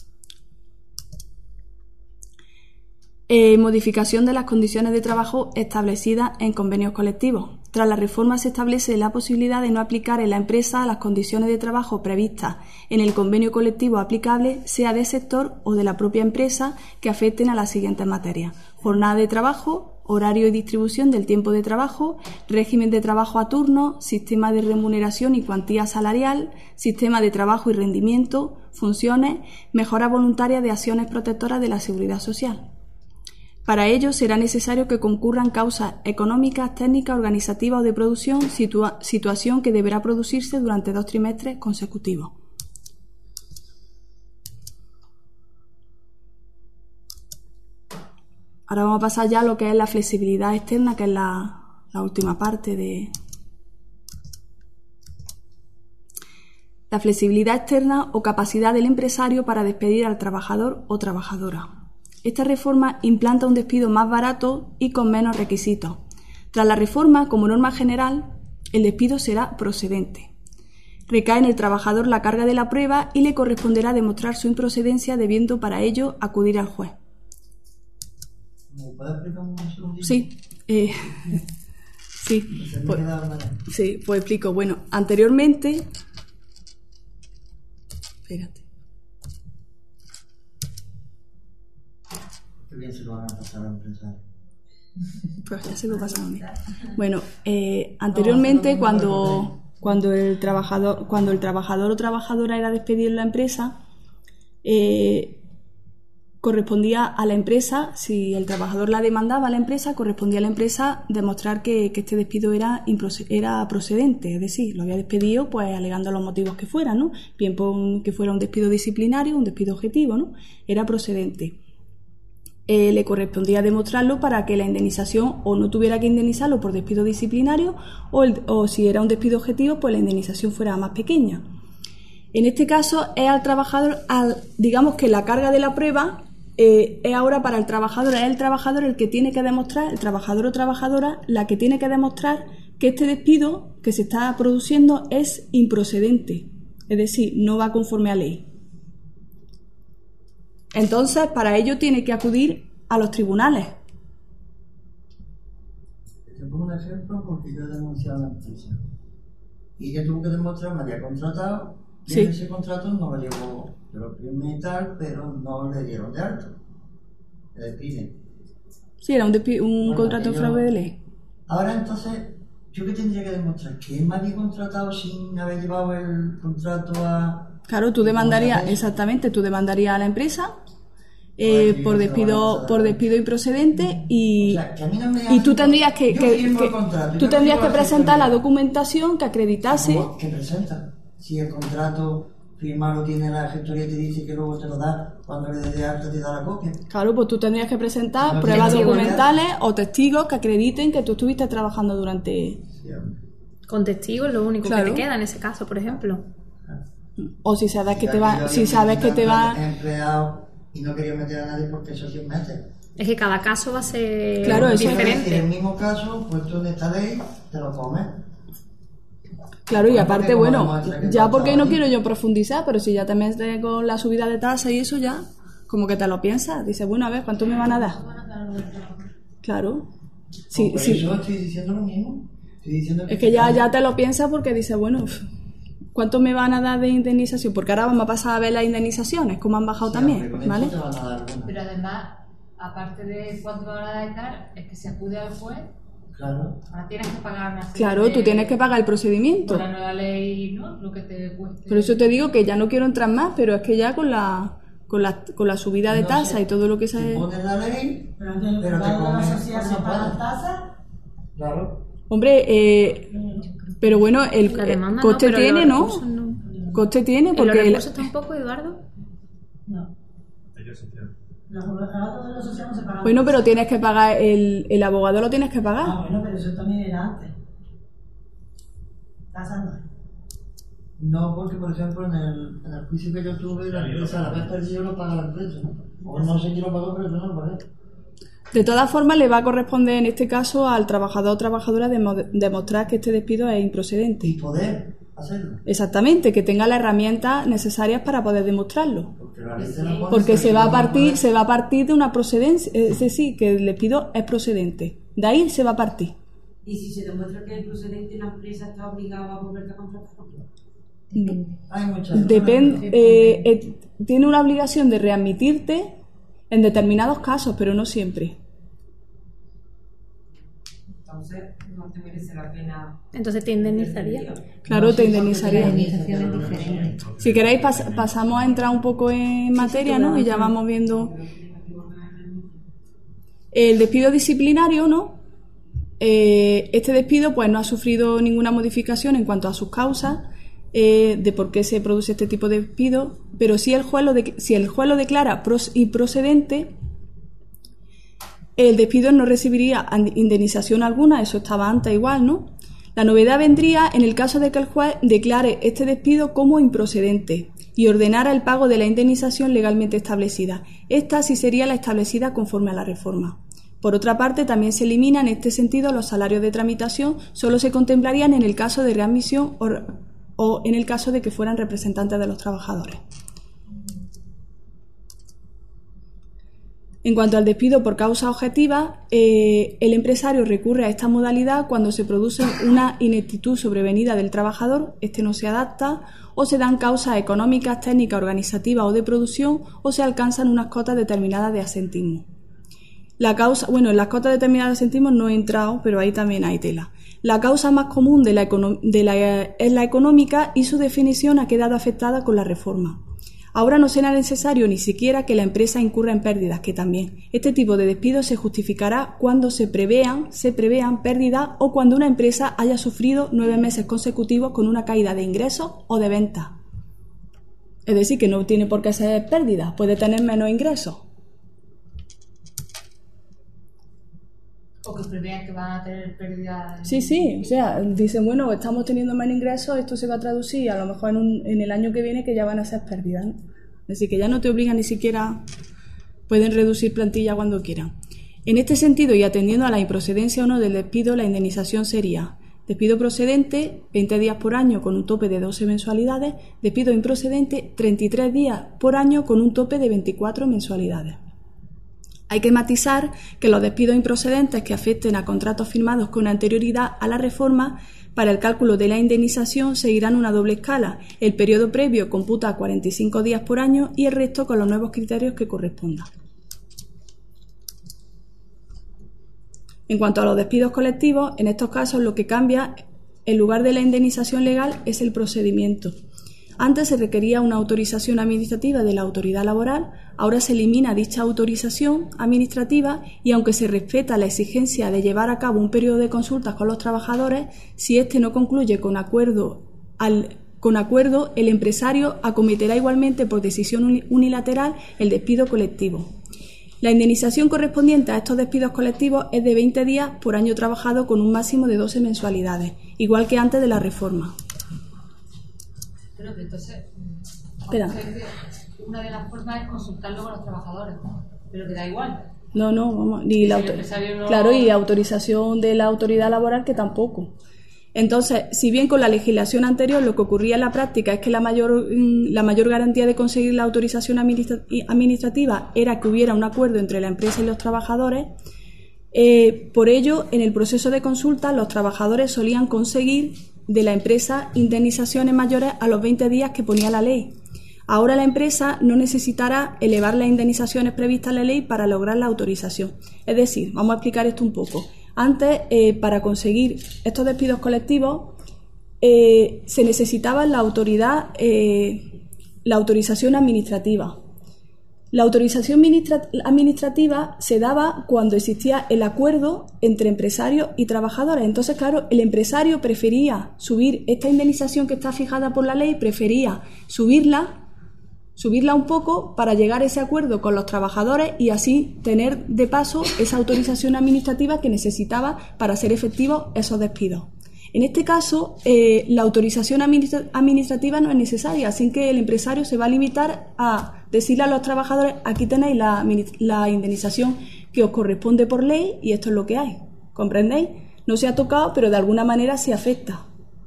Eh, modificación de las condiciones de trabajo establecidas en convenios colectivos. Tras la reforma se establece la posibilidad de no aplicar en la empresa las condiciones de trabajo previstas en el convenio colectivo aplicable, sea del sector o de la propia empresa, que afecten a las siguientes materias: jornada de trabajo, horario y distribución del tiempo de trabajo, régimen de trabajo a turno, sistema de remuneración y cuantía salarial, sistema de trabajo y rendimiento, funciones, mejora voluntaria de acciones protectoras de la seguridad social. Para ello será necesario que concurran causas económicas, técnicas, organizativas o de producción, situa- situación que deberá producirse durante dos trimestres consecutivos. Ahora vamos a pasar ya a lo que es la flexibilidad externa, que es la, la última parte de... La flexibilidad externa o capacidad del empresario para despedir al trabajador o trabajadora. Esta reforma implanta un despido más barato y con menos requisitos. Tras la reforma, como norma general, el despido será procedente. Recae en el trabajador la carga de la prueba y le corresponderá demostrar su improcedencia, debiendo para ello acudir al juez.
¿Me puedes explicar un segundito?
Sí, eh, sí, pues, sí, pues explico. Bueno, anteriormente... Espérate.
Qué bien se lo van a pasar a empresario.
Pues ya se lo pasan a mí. Bueno, eh, anteriormente cuando, cuando, el trabajador, cuando el trabajador o trabajadora era despedido en la empresa, eh, correspondía a la empresa, si el trabajador la demandaba a la empresa, correspondía a la empresa demostrar que, que este despido era, era procedente, es decir, lo había despedido pues alegando los motivos que fueran, ¿no? Bien por un, que fuera un despido disciplinario, un despido objetivo, ¿no? Era procedente. eh, le correspondía demostrarlo para que la indemnización o no tuviera que indemnizarlo por despido disciplinario o, el, o si era un despido objetivo, pues la indemnización fuera más pequeña. En este caso es al trabajador, al, digamos que la carga de la prueba eh, es ahora para el trabajador, es el trabajador el que tiene que demostrar, el trabajador o trabajadora, la que tiene que demostrar que este despido que se está produciendo es improcedente, es decir, no va conforme a ley. Entonces, para ello tiene que acudir a los tribunales.
Te pongo un ejemplo porque yo he denunciado a la empresa y ella tuvo que demostrar, me había contratado y
Sí.
en ese contrato no lo llevó, yo lo firmé y tal, pero no le dieron de alto, le despiden.
Sí, era un, despi- un
Bueno,
contrato en
ello-
fraude de ley.
Ahora entonces, ¿yo qué tendría que demostrar? ¿Que él me había contratado sin haber llevado el contrato a...?
Claro, tú demandarías, exactamente, tú demandarías a la empresa eh,
Pues sí,
por
yo
despido
trabajo,
por despido improcedente y,
O sea, que a mí no me
y tú
hacen-
tendrías que,
yo
que-
firmo
que-
el contrato,
tú
yo
tendrías
firmo
que
la
presentar la
gestoría.
documentación que acreditase.
¿Cómo que presenta? Si el contrato firmado tiene la gestoría y te dice que luego te lo da, cuando le des de alta te da la copia.
Claro, pues tú tendrías que presentar
No,
pruebas
testigos,
documentales o testigos que acrediten que tú estuviste trabajando durante...
Sí, hombre.
Con testigos es lo único
Claro.
que te queda en ese caso, por ejemplo.
O si sabes que
Ya
te
yo
va,
había
si sabes que te va...
empleado y no quería meter a nadie porque eso sí meses.
Es que cada caso va a ser
Claro, eso es
diferente.
En el mismo caso, puesto en esta ley, te lo comes.
Claro, y
Porque
aparte,
como
bueno,
demuestra que
ya
tú
porque
estabas
no
ahí.
quiero yo profundizar, pero si ya te metes con la subida de tasa y eso ya, como que te lo piensas, dices, bueno, a ver, ¿cuánto me van a dar? Claro. Sí,
Por
sí.
eso estoy diciendo lo mismo. Estoy diciendo
Es que ya, ya te lo piensas porque dices, bueno, uf, ¿cuánto me van a dar de indemnización? Porque ahora vamos a pasar a ver las indemnizaciones, cómo han bajado
Sí, hombre,
también,
con esto
¿vale?
te van a dar una.
Pero además, aparte de cuánto van a dar y tal, es que se acude al juez,
Claro.
ahora tienes que pagar una serie
Claro,
de-
tú tienes que pagar el procedimiento.
Por la nueva ley, ¿no? Lo que te cueste.
Por eso te digo que ya no quiero entrar más, pero es que ya con la con la, con la subida de
No
tasa
sé,
y todo lo que
Te
se...
pones la ley,
Pero antes
pero te
de la
comes
sociedad se
cuando
pagan
puedes.
tasas.
Claro.
Hombre, eh, pero bueno, el
La demanda
coste
no, pero
tiene,
los
¿no?
recursos no.
Coste tiene
¿Y los
porque... el-
recursos tampoco, Eduardo?
No. Los abogados de la sociedad no se pagan.
Bueno, pero tienes que pagar, el, el abogado lo tienes que
Ah,
pagar.
bueno, pero eso también era antes. Tasas no.
No, porque por ejemplo en el, en el juicio que yo tuve, la empresa a la vez perdido lo paga la empresa. O no sé quién lo pagó, pero yo no lo pagué.
De todas formas, le va a corresponder en este caso al trabajador o trabajadora demo- demostrar que este despido es improcedente.
Y poder hacerlo.
Exactamente, que tenga las herramientas necesarias para poder demostrarlo.
Porque la ley te la pone,
Porque
pero
se
si
va a
no
partir,
puedes-
se va a partir de una procedencia, es decir, que el despido es procedente. De ahí se va a partir.
Y si se demuestra que es procedente, la empresa está obligada a volverte a contratar.
Hay muchas
Depende, eh, eh, tiene una obligación de readmitirte en determinados casos, pero no siempre.
Entonces, no te merece la pena.
Entonces te indemnizaría.
Claro,
No,
te
sí,
indemnizaría.
porque-
Indemnización es diferente.
Si queréis, pas- pasamos a entrar un poco en materia, ¿no? Y ya vamos viendo el despido disciplinario, ¿no? Eh, este despido, pues, no ha sufrido ninguna modificación en cuanto a sus causas eh, de por qué se produce este tipo de despido, pero si el juez lo, de- si el juez lo declara pros- improcedente, el despido no recibiría an- indemnización alguna, eso estaba antes igual, ¿no? La novedad vendría en el caso de que el juez declare este despido como improcedente y ordenara el pago de la indemnización legalmente establecida. Esta sí sería la establecida conforme a la reforma. Por otra parte, también se eliminan en este sentido los salarios de tramitación, solo se contemplarían en el caso de readmisión o, o en el caso de que fueran representantes de los trabajadores. En cuanto al despido por causa objetiva, eh, el empresario recurre a esta modalidad cuando se produce una ineptitud sobrevenida del trabajador, este no se adapta, o se dan causas económicas, técnicas, organizativas o de producción, o se alcanzan unas cotas determinadas de asentismo. La causa, bueno, en las cotas determinadas de asentismo no he entrado, pero ahí también hay tela. La causa más común de la, econo- de la, es la económica y su definición ha quedado afectada con la reforma. Ahora no será necesario ni siquiera que la empresa incurra en pérdidas, que también. Este tipo de despido se justificará cuando se prevean, se prevean pérdidas o cuando una empresa haya sufrido nueve meses consecutivos con una caída de ingresos o de ventas. Es decir, que no tiene por qué ser pérdida, puede tener menos ingresos.
O que prevean que van a tener pérdidas.
Sí, sí, o sea, dicen, bueno, estamos teniendo menos ingresos, esto se va a traducir a lo mejor en, un, en el año que viene que ya van a ser pérdidas, ¿no? Es decir, que ya no te obligan ni siquiera, pueden reducir plantilla cuando quieran. En este sentido, y atendiendo a la improcedencia o no del despido, la indemnización sería despido procedente, veinte días por año con un tope de doce mensualidades, despido improcedente, treinta y tres días por año con un tope de veinticuatro mensualidades. Hay que matizar que los despidos improcedentes que afecten a contratos firmados con anterioridad a la reforma, para el cálculo de la indemnización seguirán una doble escala. El periodo previo computa a cuarenta y cinco días por año y el resto con los nuevos criterios que correspondan. En cuanto a los despidos colectivos, en estos casos lo que cambia en lugar de la indemnización legal es el procedimiento. Antes se requería una autorización administrativa de la autoridad laboral, ahora se elimina dicha autorización administrativa y aunque se respeta la exigencia de llevar a cabo un periodo de consultas con los trabajadores, si éste no concluye con acuerdo, al, con acuerdo, el empresario acometerá igualmente por decisión unilateral el despido colectivo. La indemnización correspondiente a estos despidos colectivos es de veinte días por año trabajado con un máximo de doce mensualidades, igual que antes de la reforma.
Pero entonces,
Espera.
una de las formas es consultarlo con los trabajadores, pero que da igual.
No, no, vamos, ni la auto-
no...
claro, y autorización de la autoridad laboral que tampoco. Entonces, si bien con la legislación anterior lo que ocurría en la práctica es que la mayor, la mayor garantía de conseguir la autorización administra- administrativa era que hubiera un acuerdo entre la empresa y los trabajadores, eh, por ello, en el proceso de consulta, los trabajadores solían conseguir de la empresa indemnizaciones mayores a los veinte días que ponía la ley. Ahora la empresa no necesitará elevar las indemnizaciones previstas en la ley para lograr la autorización. Es decir, vamos a explicar esto un poco. Antes, eh, para conseguir estos despidos colectivos, eh, se necesitaba la autoridad, eh, la autorización administrativa. La autorización administra- administrativa se daba cuando existía el acuerdo entre empresarios y trabajadores. Entonces, claro, el empresario prefería subir esta indemnización que está fijada por la ley, prefería subirla, subirla un poco para llegar a ese acuerdo con los trabajadores y así tener de paso esa autorización administrativa que necesitaba para hacer efectivos esos despidos. En este caso, eh, la autorización administra- administrativa no es necesaria, así que el empresario se va a limitar a decirle a los trabajadores, aquí tenéis la, la indemnización que os corresponde por ley y esto es lo que hay. ¿Comprendéis? No se ha tocado, pero de alguna manera se afecta.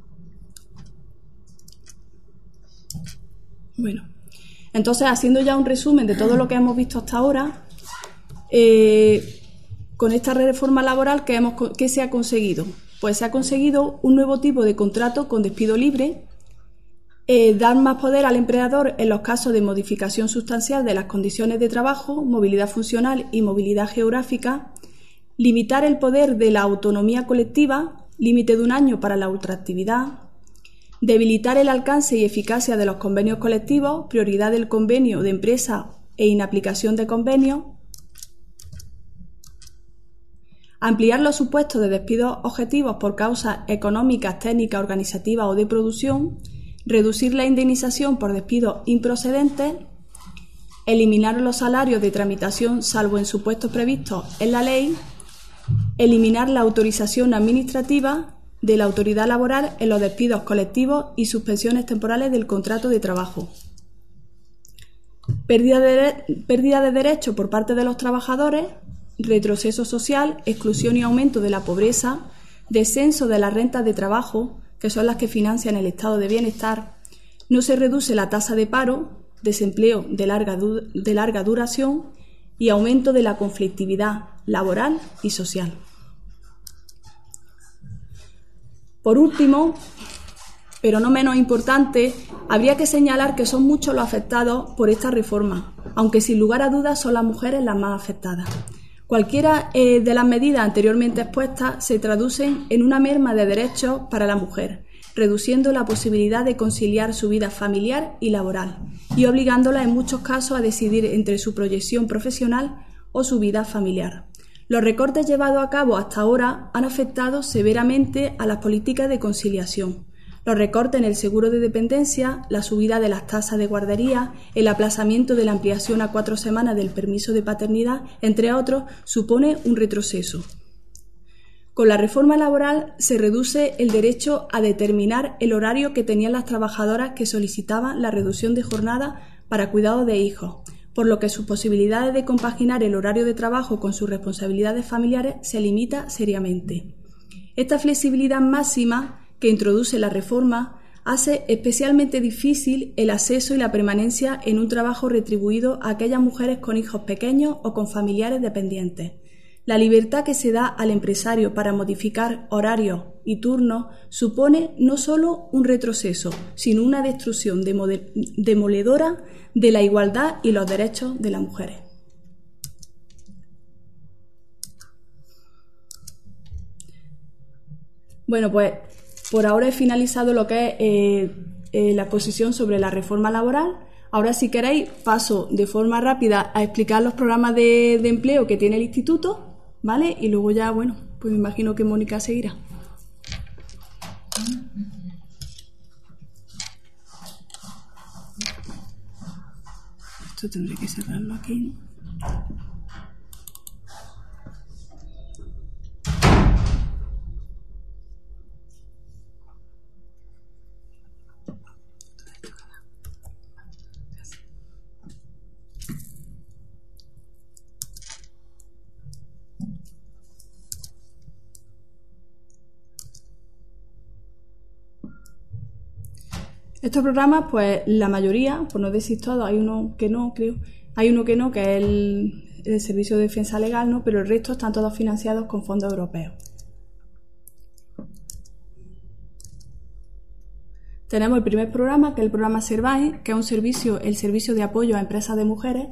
Bueno, entonces, haciendo ya un resumen de todo lo que hemos visto hasta ahora, eh, con esta reforma laboral, ¿qué, hemos, ¿qué se ha conseguido? Pues se ha conseguido un nuevo tipo de contrato con despido libre, eh, dar más poder al empleador en los casos de modificación sustancial de las condiciones de trabajo, movilidad funcional y movilidad geográfica, limitar el poder de la autonomía colectiva, límite de un año para la ultraactividad, debilitar el alcance y eficacia de los convenios colectivos, prioridad del convenio de empresa e inaplicación de convenios, ampliar los supuestos de despidos objetivos por causas económicas, técnicas, organizativas o de producción, reducir la indemnización por despidos improcedentes, eliminar los salarios de tramitación salvo en supuestos previstos en la ley, eliminar la autorización administrativa de la autoridad laboral en los despidos colectivos y suspensiones temporales del contrato de trabajo. Pérdida de, pérdida de derechos por parte de los trabajadores, retroceso social, exclusión y aumento de la pobreza, descenso de las rentas de trabajo, que son las que financian el estado de bienestar, no se reduce la tasa de paro, desempleo de larga, de larga duración y aumento de la conflictividad laboral y social. Por último, pero no menos importante, habría que señalar que son muchos los afectados por esta reforma, aunque sin lugar a dudas son las mujeres las más afectadas. Cualquiera eh, de las medidas anteriormente expuestas se traducen en una merma de derechos para la mujer, reduciendo la posibilidad de conciliar su vida familiar y laboral y obligándola en muchos casos a decidir entre su proyección profesional o su vida familiar. Los recortes llevados a cabo hasta ahora han afectado severamente a las políticas de conciliación. Los recortes en el seguro de dependencia, la subida de las tasas de guardería, el aplazamiento de la ampliación a cuatro semanas del permiso de paternidad, entre otros, supone un retroceso. Con la reforma laboral se reduce el derecho a determinar el horario que tenían las trabajadoras que solicitaban la reducción de jornada para cuidado de hijos, por lo que sus posibilidades de compaginar el horario de trabajo con sus responsabilidades familiares se limita seriamente. Esta flexibilidad máxima que introduce la reforma hace especialmente difícil el acceso y la permanencia en un trabajo retribuido a aquellas mujeres con hijos pequeños o con familiares dependientes. La libertad que se da al empresario para modificar horarios y turnos supone no solo un retroceso, sino una destrucción demoledora de la igualdad y los derechos de las mujeres. Bueno, pues por ahora he finalizado lo que es eh, eh, la exposición sobre la reforma laboral. Ahora, si queréis, paso de forma rápida a explicar los programas de, de empleo que tiene el Instituto, ¿vale? Y luego ya, bueno, pues me imagino que Mónica seguirá. Esto tendré que cerrarlo aquí, ¿no? Estos programas, pues la mayoría, por no decir todos, hay uno que no, creo, hay uno que no, que es el, el Servicio de Defensa Legal, ¿no? Pero el resto están todos financiados con fondos europeos. Tenemos el primer programa, que es el programa Servae, que es un servicio, el servicio de apoyo a empresas de mujeres.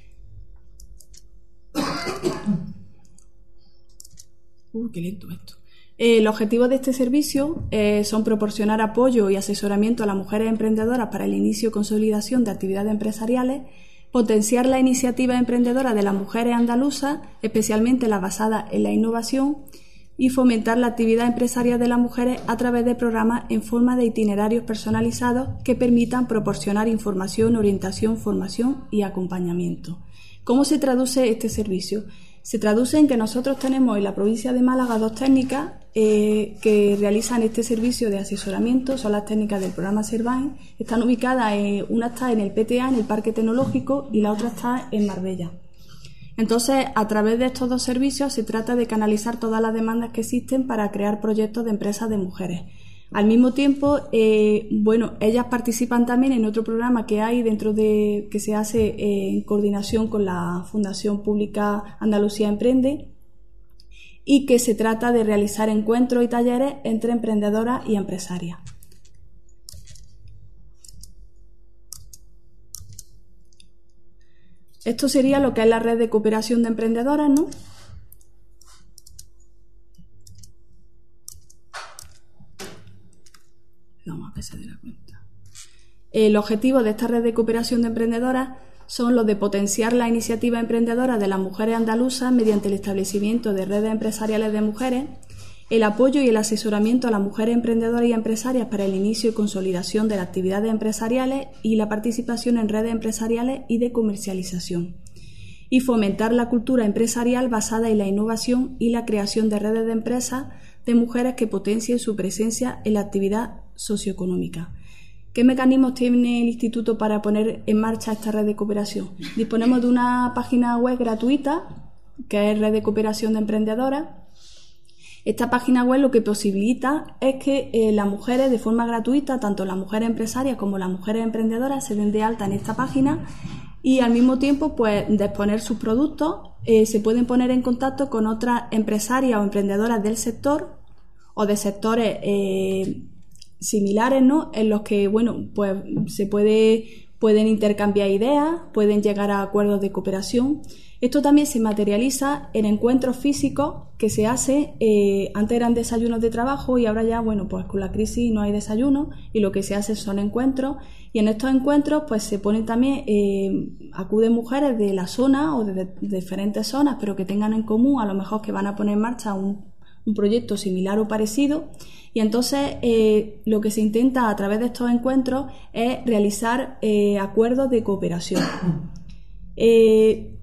Uy, qué lento esto. Eh, los objetivos de este servicio eh, son proporcionar apoyo y asesoramiento a las mujeres emprendedoras para el inicio y consolidación de actividades empresariales, potenciar la iniciativa emprendedora de las mujeres andaluzas, especialmente las basadas en la innovación, y fomentar la actividad empresarial de las mujeres a través de programas en forma de itinerarios personalizados que permitan proporcionar información, orientación, formación y acompañamiento. ¿Cómo se traduce este servicio? Se traduce en que nosotros tenemos en la provincia de Málaga dos técnicas eh, que realizan este servicio de asesoramiento, son las técnicas del programa Servae. Están ubicadas, en, una está en el P T A, en el Parque Tecnológico, y la otra está en Marbella. Entonces, a través de estos dos servicios se trata de canalizar todas las demandas que existen para crear proyectos de empresas de mujeres. Al mismo tiempo, eh, bueno, ellas participan también en otro programa que hay dentro de que se hace eh, en coordinación con la Fundación Pública Andalucía Emprende, y que se trata de realizar encuentros y talleres entre emprendedoras y empresarias. Esto sería lo que es la red de cooperación de emprendedoras, ¿no? Vamos a que se dé la cuenta. El objetivo de esta red de cooperación de emprendedoras son los de potenciar la iniciativa emprendedora de las mujeres andaluzas mediante el establecimiento de redes empresariales de mujeres, el apoyo y el asesoramiento a las mujeres emprendedoras y empresarias para el inicio y consolidación de las actividades empresariales y la participación en redes empresariales y de comercialización, y fomentar la cultura empresarial basada en la innovación y la creación de redes de empresas de mujeres que potencien su presencia en la actividad socioeconómica. ¿Qué mecanismos tiene el Instituto para poner en marcha esta red de cooperación? Disponemos de una página web gratuita, que es Red de Cooperación de Emprendedoras. Esta página web lo que posibilita es que eh, las mujeres, de forma gratuita, tanto las mujeres empresarias como las mujeres emprendedoras, se den de alta en esta página, y al mismo tiempo, pues, de exponer sus productos, eh, se pueden poner en contacto con otras empresarias o emprendedoras del sector o de sectores eh, similares, ¿no? En los que, bueno, pues se puede, pueden intercambiar ideas, pueden llegar a acuerdos de cooperación. Esto también se materializa en encuentros físicos que se hacen, eh, antes eran desayunos de trabajo y ahora ya, bueno, pues con la crisis no hay desayuno, y lo que se hace son encuentros, y en estos encuentros pues se ponen también, eh, acuden mujeres de la zona o de, de, de diferentes zonas, pero que tengan en común a lo mejor que van a poner en marcha un, un proyecto similar o parecido. Y entonces eh, lo que se intenta a través de estos encuentros es realizar eh, acuerdos de cooperación. Eh,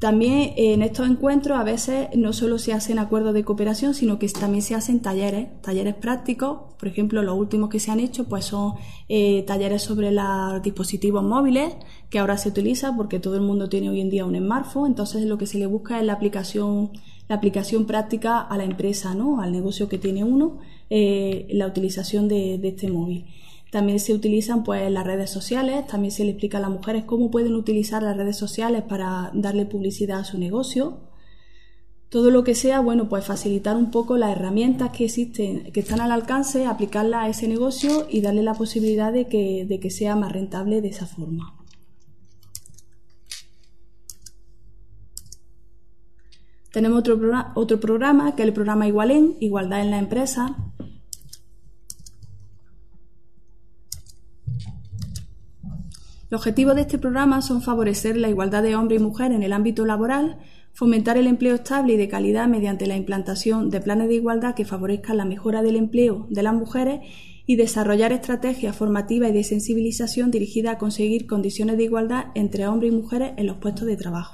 También eh, en estos encuentros a veces no solo se hacen acuerdos de cooperación, sino que también se hacen talleres, talleres prácticos. Por ejemplo, los últimos que se han hecho pues son eh, talleres sobre los dispositivos móviles, que ahora se utiliza porque todo el mundo tiene hoy en día un smartphone. Entonces lo que se le busca es la aplicación, la aplicación práctica a la empresa, ¿no? Al negocio que tiene uno, eh, la utilización de, de este móvil. También se utilizan pues las redes sociales, también se le explica a las mujeres cómo pueden utilizar las redes sociales para darle publicidad a su negocio. Todo lo que sea, bueno, pues facilitar un poco las herramientas que existen, que están al alcance, aplicarlas a ese negocio y darle la posibilidad de que, de que sea más rentable de esa forma. Tenemos otro, programa, otro programa, que es el programa Igualén, Igualdad en la Empresa. Los objetivos de este programa son favorecer la igualdad de hombre y mujer en el ámbito laboral, fomentar el empleo estable y de calidad mediante la implantación de planes de igualdad que favorezcan la mejora del empleo de las mujeres y desarrollar estrategias formativas y de sensibilización dirigidas a conseguir condiciones de igualdad entre hombres y mujeres en los puestos de trabajo.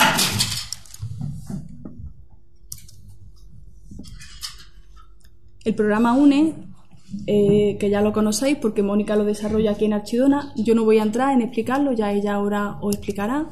El programa UNE, Eh, que ya lo conocéis porque Mónica lo desarrolla aquí en Archidona. Yo no voy a entrar en explicarlo, ya ella ahora os explicará.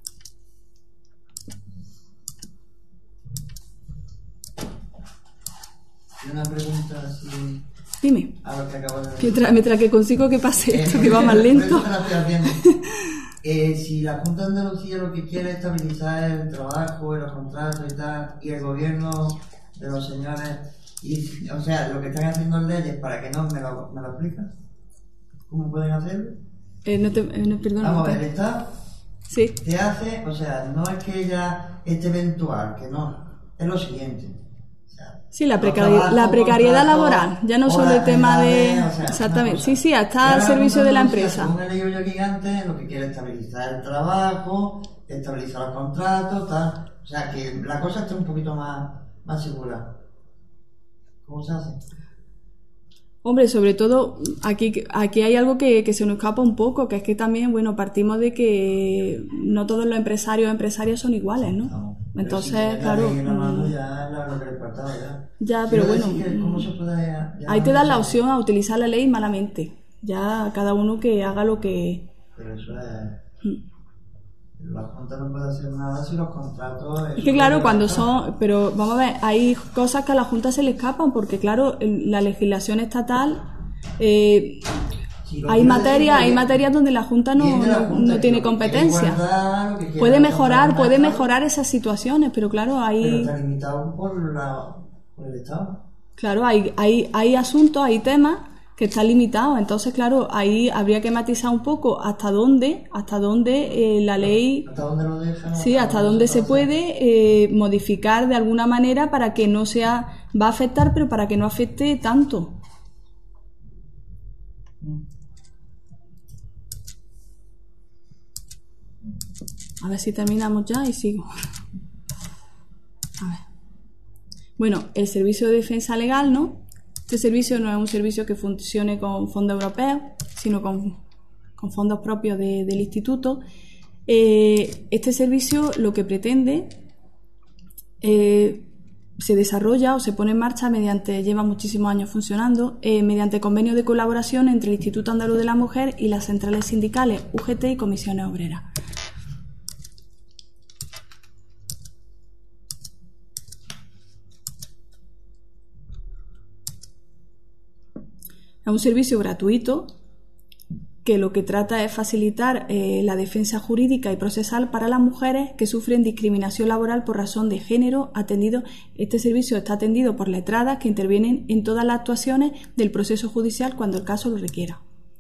Una pregunta así.
Dime.
A lo que acabo de ver.
Mientras, mientras que consigo que pase esto,
eh,
que va más lento.
eh, si la Junta de Andalucía lo que quiere es estabilizar el trabajo, los contratos y tal, y el gobierno de los señores. Y, o sea, lo que están haciendo leyes para que no me lo, me lo explican. ¿Cómo pueden hacerlo?
Eh, no te, eh, no, perdón,
Vamos
no
a
te...
ver, el Estado
sí.
te hace, o sea, no es que ella esté eventual, que no, es lo siguiente. O sea,
sí, la, precari la precariedad laboral, ya no solo el tema de... O sea, exactamente, sí, sí, hasta al servicio de la empresa.
Según he leído yo aquí antes, lo que quiere es estabilizar el trabajo, estabilizar los contratos, tal. O sea, que la cosa esté un poquito más, más segura. ¿Cómo se hace?
Hombre, sobre todo aquí, aquí hay algo que, que se nos escapa un poco, que es que también, bueno, partimos de que no todos los empresarios o empresarias son iguales, ¿no? no Entonces, si claro...
Mano, ya, lo que le faltaba, ya.
ya, pero bueno,
que, ¿cómo se puede, ya,
ahí te dan la opción a utilizar la ley malamente. Ya cada uno que haga lo que...
Pero eso es... Mm. La Junta no puede hacer nada si los contratos...
Es que claro, cuando son... Pero vamos a ver, hay cosas que a la Junta se le escapan porque claro, la legislación estatal... Eh, si hay materias hay materias donde la Junta no, la Junta, no, no tiene competencia. Guardar, puede mejorar, puede mejorar esas situaciones, pero claro, hay...
Pero está limitado por, la, por el Estado.
Claro, hay, hay, hay asuntos, hay temas... que está limitado, entonces claro, ahí habría que matizar un poco hasta dónde, hasta dónde eh, la ley,
hasta dónde lo dejan,
sí, hasta dónde se puede eh, modificar de alguna manera para que no sea, va a afectar, pero para que no afecte tanto. A ver si terminamos ya y sigo. A ver. Bueno, el servicio de defensa legal, ¿no? Este servicio no es un servicio que funcione con fondos europeos, sino con, con fondos propios de, del instituto. Eh, este servicio lo que pretende eh, se desarrolla o se pone en marcha mediante, lleva muchísimos años funcionando, eh, mediante convenios de colaboración entre el Instituto Andaluz de la Mujer y las centrales sindicales, U G T y comisiones obreras. Es un servicio gratuito que lo que trata es facilitar eh, la defensa jurídica y procesal para las mujeres que sufren discriminación laboral por razón de género. Atendido, este servicio está atendido por letradas que intervienen en todas las actuaciones del proceso judicial cuando el caso lo requiera.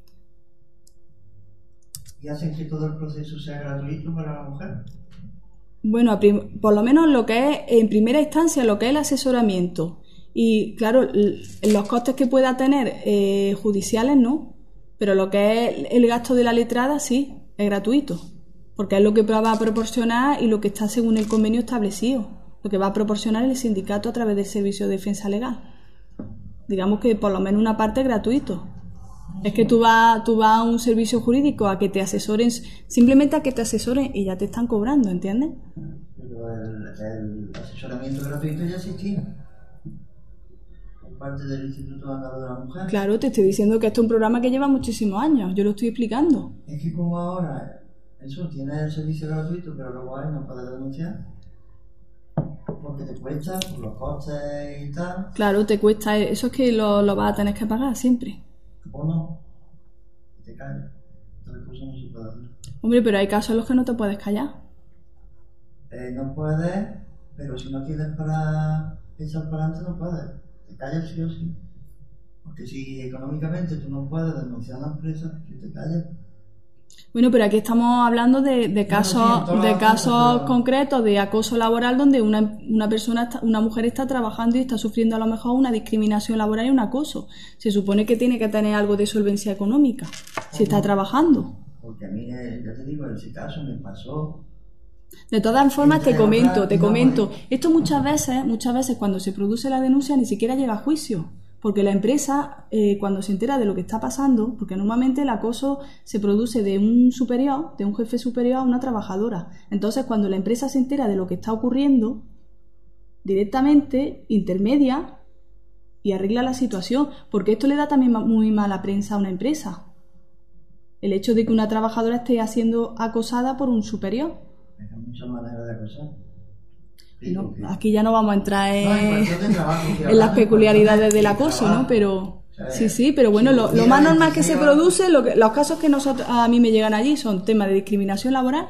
¿Y hacen que todo el proceso sea gratuito para la mujer?
Bueno, por lo menos lo que es, en primera instancia, lo que es el asesoramiento. Y claro, los costes que pueda tener eh, judiciales no, pero lo que es el gasto de la letrada sí, es gratuito, porque es lo que va a proporcionar y lo que está según el convenio establecido, lo que va a proporcionar el sindicato a través del servicio de defensa legal. Digamos que por lo menos una parte es gratuito. Es que tú vas, tú vas a un servicio jurídico a que te asesoren, simplemente a que te asesoren y ya te están cobrando, ¿entiendes?
Pero pero el, el asesoramiento gratuito ya existía por parte del Instituto Andaluz de la Mujer.
Claro, te estoy diciendo que esto es un programa que lleva muchísimos años, yo lo estoy explicando.
Es que como ahora, eso, tiene el servicio gratuito, pero luego ahí no puedes denunciar, porque te cuesta por los costes y tal.
Claro, te cuesta, eso es que lo, lo vas a tener que pagar siempre.
O no, te callas, otra cosa no se puede hacer.
Hombre, pero hay casos en los que no te puedes callar.
Eh, no puedes, pero si no tienes para echar para adelante no puedes, te callas sí o sí. Porque si económicamente tú no puedes denunciar a la empresa, que te calles.
Bueno, pero aquí estamos hablando de, de casos,
sí,
de casos
cosas, pero...
concretos de acoso laboral donde una, una persona, está, una mujer está trabajando y está sufriendo a lo mejor una discriminación laboral y un acoso. Se supone que tiene que tener algo de solvencia económica si está trabajando.
Porque a mí, eh, ya te digo, ese caso me pasó.
De todas formas, te
Entre
comento,
otras,
te
no,
comento.
eh.
Esto muchas veces, muchas veces cuando se produce la denuncia ni siquiera llega a juicio. Porque la empresa, eh, cuando se entera de lo que está pasando, porque normalmente el acoso se produce de un superior, de un jefe superior a una trabajadora. Entonces, cuando la empresa se entera de lo que está ocurriendo, directamente intermedia y arregla la situación. Porque esto le da también muy mala prensa a una empresa. El hecho de que una trabajadora esté siendo acosada por un superior.
Hay muchas maneras de acosar.
No, aquí ya no vamos a entrar en,
no, en, trabajo,
en las peculiaridades del acoso, ¿no? Pero sí, sí, pero bueno, lo, lo más normal que se produce, lo que, los casos que nosotros, a mí me llegan allí son temas de discriminación laboral,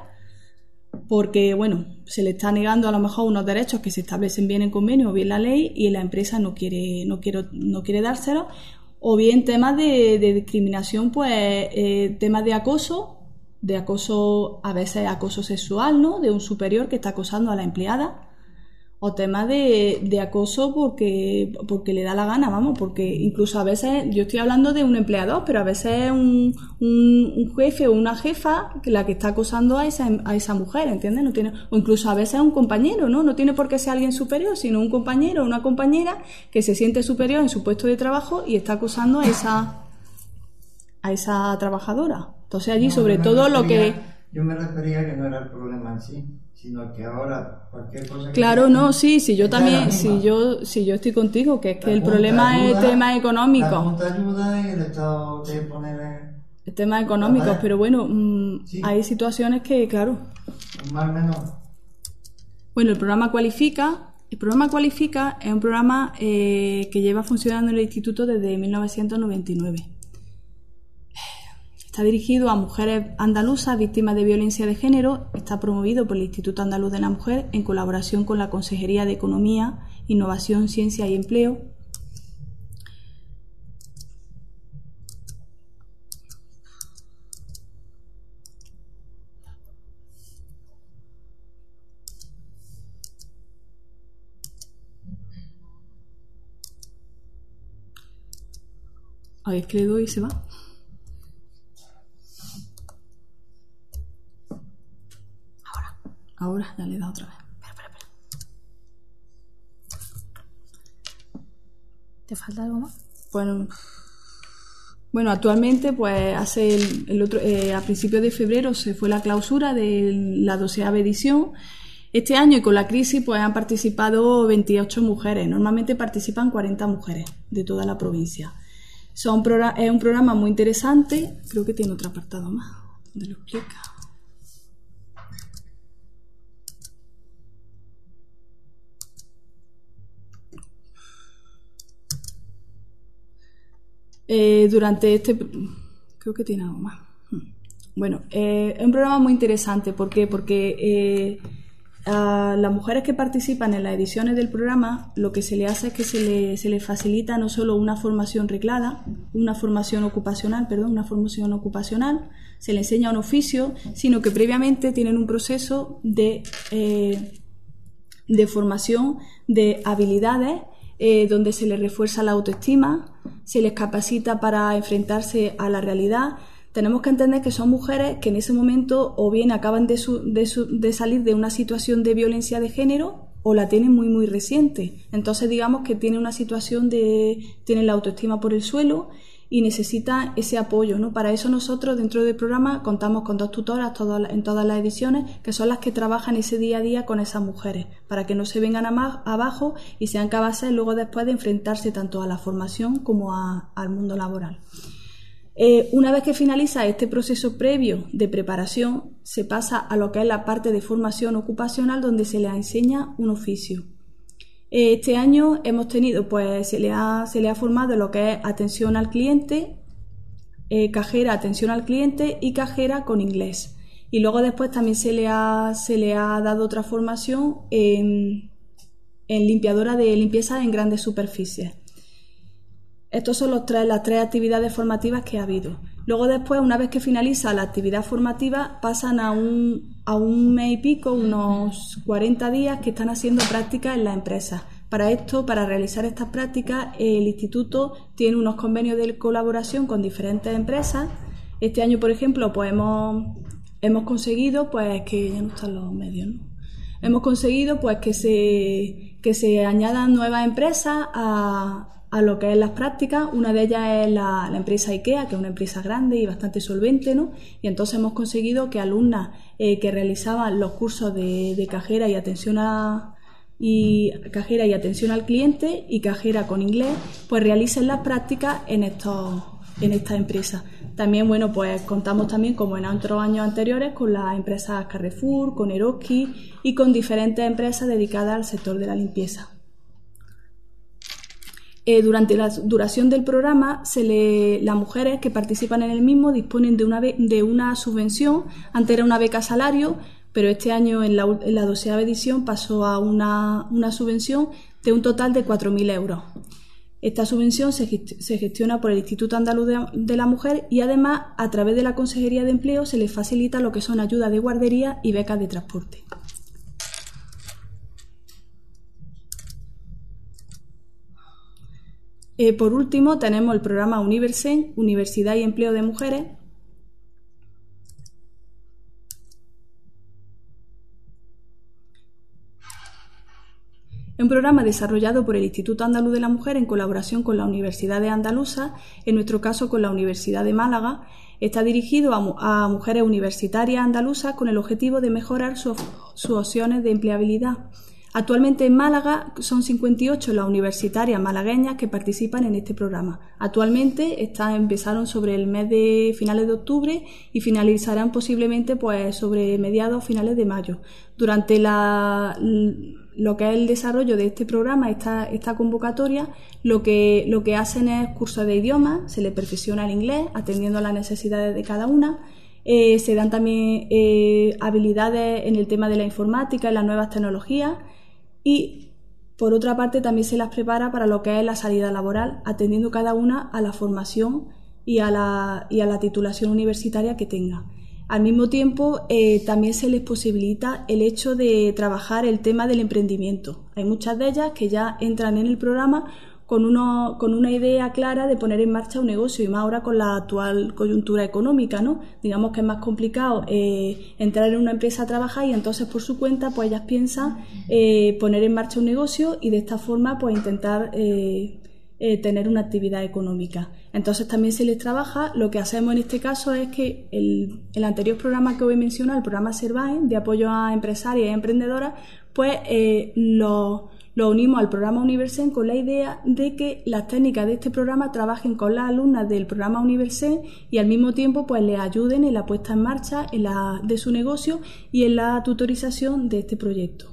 porque bueno, se le está negando a lo mejor unos derechos que se establecen bien en convenio o bien la ley y la empresa no quiere, no quiere, no quiere dárselos, o bien temas de, de discriminación, pues eh, temas de acoso, de acoso, a veces acoso sexual, ¿no? De un superior que está acosando a la empleada. O temas de, de acoso porque, porque le da la gana, vamos, porque incluso a veces, yo estoy hablando de un empleador, pero a veces un, un, un jefe o una jefa que la que está acosando a esa, a esa mujer, ¿entiendes? No tiene, o incluso a veces un compañero, ¿no? No tiene por qué ser alguien superior, sino un compañero o una compañera que se siente superior en su puesto de trabajo y está acosando a esa, a esa trabajadora. Entonces allí, no, sobre todo
refería,
lo que...
Yo me refería que no era el problema en sí, sino que ahora cualquier cosa que...
Claro, no, sí, sí, yo también, si yo, si yo estoy contigo, que es que el problema es el tema económico.
La Junta ayuda y el Estado te pone...
El tema económico, pero bueno, mmm, sí. Hay situaciones que, claro...
Un mal menor.
Bueno, el programa Cualifica, el programa Cualifica es un programa eh, que lleva funcionando en el Instituto desde mil novecientos noventa y nueve. Está dirigido a mujeres andaluzas víctimas de violencia de género. Está promovido por el Instituto Andaluz de la Mujer en colaboración con la Consejería de Economía, Innovación, Ciencia y Empleo. Ay, es que le doy y se va. Ahora, ya le he dado otra vez. Espera, espera, espera.
¿Te falta algo más?
Bueno, bueno actualmente, pues hace el, el otro, eh, a principios de febrero se fue la clausura de la doceava edición. Este año y con la crisis, pues han participado veintiocho mujeres. Normalmente participan cuarenta mujeres de toda la provincia. Son es un programa muy interesante. Creo que tiene otro apartado más donde lo explica. Eh, durante este... Creo que tiene algo más. Bueno, eh, es un programa muy interesante. ¿Por qué? Porque eh, a las mujeres que participan en las ediciones del programa, lo que se le hace es que se le, se les facilita no solo una formación reglada, una formación ocupacional, perdón, una formación ocupacional, se les enseña un oficio, sino que previamente tienen un proceso de, eh, de formación de habilidades Eh, donde se les refuerza la autoestima, se les capacita para enfrentarse a la realidad. Tenemos que entender que son mujeres que en ese momento o bien acaban de, su, de, su, de salir de una situación de violencia de género o la tienen muy muy reciente. Entonces digamos que tienen una situación de... tienen la autoestima por el suelo y necesitan ese apoyo, ¿no? Para eso nosotros dentro del programa contamos con dos tutoras todas, en todas las ediciones, que son las que trabajan ese día a día con esas mujeres, para que no se vengan a más, abajo y sean capaces luego después de enfrentarse tanto a la formación como a, al mundo laboral. Eh, una vez que finaliza este proceso previo de preparación, se pasa a lo que es la parte de formación ocupacional, donde se les enseña un oficio. Este año hemos tenido, pues se le ha, se le ha formado lo que es atención al cliente, eh, cajera, atención al cliente y cajera con inglés. Y luego después también se le ha, se le ha dado otra formación en, en limpiadora de limpieza en grandes superficies. Estos son los tres, las tres actividades formativas que ha habido. Luego después, una vez que finaliza la actividad formativa, pasan a un, a un mes y pico, unos cuarenta días que están haciendo prácticas en las empresas. Para esto, para realizar estas prácticas, el instituto tiene unos convenios de colaboración con diferentes empresas. Este año, por ejemplo, pues hemos, hemos conseguido pues que ya no están los medios, ¿no? Hemos conseguido pues que se, que se añadan nuevas empresas a a lo que es las prácticas. Una de ellas es la, la empresa IKEA, que es una empresa grande y bastante solvente, ¿no? Y entonces hemos conseguido que alumnas eh, que realizaban los cursos de, de cajera y atención a y cajera y atención al cliente y cajera con inglés, pues realicen las prácticas en estos en estas empresas. También, bueno, pues contamos también, como en otros años anteriores, con las empresas Carrefour, con Eroski y con diferentes empresas dedicadas al sector de la limpieza. Eh, durante la duración del programa, se le, las mujeres que participan en el mismo disponen de una, de una subvención. Antes era una beca salario, pero este año en la, en la doceava edición pasó a una, una subvención de un total de cuatro mil euros. Esta subvención se, se gestiona por el Instituto Andaluz de, de la Mujer y además a través de la Consejería de Empleo se les facilita lo que son ayudas de guardería y becas de transporte. Eh, por último, tenemos el programa Universen, Universidad y Empleo de Mujeres. Es un programa desarrollado por el Instituto Andaluz de la Mujer en colaboración con la Universidad de Andaluza, en nuestro caso con la Universidad de Málaga. Está dirigido a, a mujeres universitarias andaluzas con el objetivo de mejorar su, sus opciones de empleabilidad. Actualmente en Málaga son cincuenta y ocho las universitarias malagueñas que participan en este programa. Actualmente está, empezaron sobre el mes de finales de octubre y finalizarán posiblemente pues sobre mediados o finales de mayo. Durante la, lo que es el desarrollo de este programa, esta, esta convocatoria, lo que, lo que hacen es cursos de idiomas, se les perfecciona el inglés atendiendo a las necesidades de cada una. Eh, se dan también eh, habilidades en el tema de la informática y las nuevas tecnologías. Y, por otra parte, también se las prepara para lo que es la salida laboral, atendiendo cada una a la formación y a la, y a la titulación universitaria que tenga. Al mismo tiempo, eh, también se les posibilita el hecho de trabajar el tema del emprendimiento. Hay muchas de ellas que ya entran en el programa con, uno, con una idea clara de poner en marcha un negocio, y más ahora con la actual coyuntura económica, ¿no? Digamos que es más complicado eh, entrar en una empresa a trabajar y entonces por su cuenta pues ellas piensan eh, poner en marcha un negocio y de esta forma pues intentar eh, eh, tener una actividad económica. Entonces también se les trabaja. Lo que hacemos en este caso es que el, el anterior programa que hoy mencionado, el programa Servae, de apoyo a empresarias y emprendedoras, pues eh, lo Lo unimos al programa Universen con la idea de que las técnicas de este programa trabajen con las alumnas del programa Universen y al mismo tiempo pues les ayuden en la puesta en marcha en la, de su negocio y en la tutorización de este proyecto.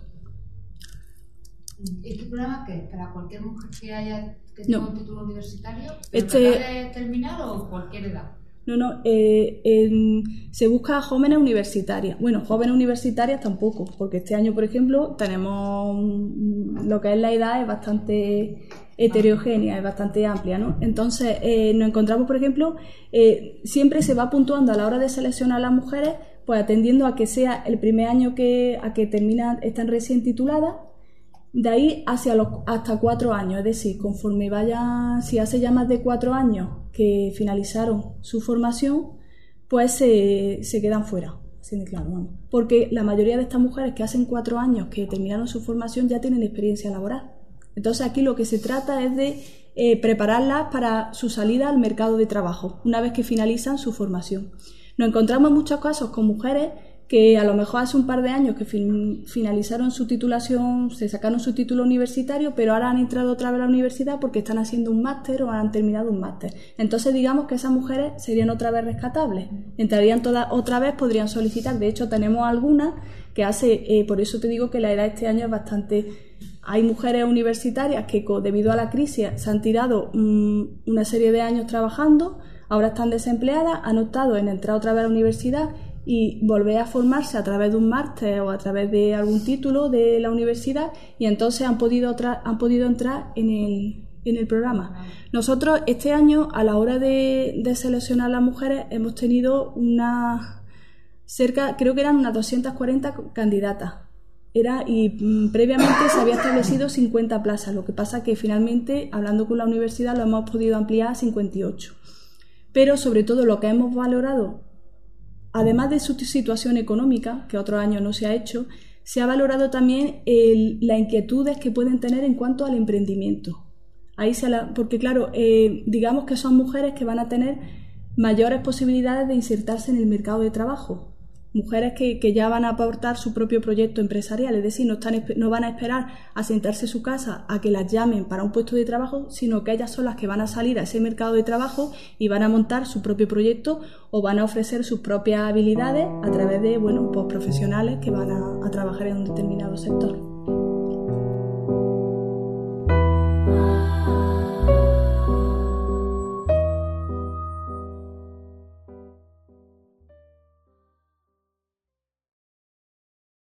¿Este programa qué? ¿Para cualquier mujer que haya que tenga no. un título universitario?
Este...
¿De terminar o cualquier edad?
No, no, eh, en, se busca a jóvenes universitarias. Bueno, jóvenes universitarias tampoco, porque este año, por ejemplo, tenemos lo que es la edad es bastante heterogénea, es bastante amplia, ¿no? Entonces, eh, nos encontramos, por ejemplo, eh, siempre se va puntuando a la hora de seleccionar a las mujeres, pues atendiendo a que sea el primer año que a que terminan, están recién tituladas, de ahí hacia los, hasta cuatro años, es decir, conforme vaya, si hace ya más de cuatro años que finalizaron su formación, pues se, se quedan fuera, así de claro, vamos. Porque la mayoría de estas mujeres que hacen cuatro años que terminaron su formación ya tienen experiencia laboral. Entonces aquí lo que se trata es de eh, prepararlas para su salida al mercado de trabajo, una vez que finalizan su formación. Nos encontramos en muchos casos con mujeres que a lo mejor hace un par de años que fin, finalizaron su titulación, se sacaron su título universitario, pero ahora han entrado otra vez a la universidad porque están haciendo un máster o han terminado un máster. Entonces digamos que esas mujeres serían otra vez rescatables, entrarían todas otra vez, podrían solicitar. De hecho tenemos algunas que hace, eh, por eso te digo que la edad este año es bastante... Hay mujeres universitarias que debido a la crisis se han tirado mmm, una serie de años trabajando, ahora están desempleadas, han optado en entrar otra vez a la universidad y volver a formarse a través de un máster o a través de algún título de la universidad, y entonces han podido, han podido entrar en el, en el programa. Nosotros este año, a la hora de, de seleccionar a las mujeres, hemos tenido una cerca, creo que eran unas doscientas cuarenta candidatas. Era, y mm, previamente se había establecido cincuenta plazas, lo que pasa que finalmente, hablando con la universidad, lo hemos podido ampliar a cincuenta y ocho. Pero sobre todo lo que hemos valorado, además de su situación económica, que otros años no se ha hecho, se ha valorado también el, las inquietudes que pueden tener en cuanto al emprendimiento. Ahí se la, porque claro, eh, digamos que son mujeres que van a tener mayores posibilidades de insertarse en el mercado de trabajo. Mujeres que, que ya van a aportar su propio proyecto empresarial, es decir, no, están, no van a esperar a sentarse en su casa a que las llamen para un puesto de trabajo, sino que ellas son las que van a salir a ese mercado de trabajo y van a montar su propio proyecto o van a ofrecer sus propias habilidades a través de, bueno, pues profesionales que van a, a trabajar en un determinado sector.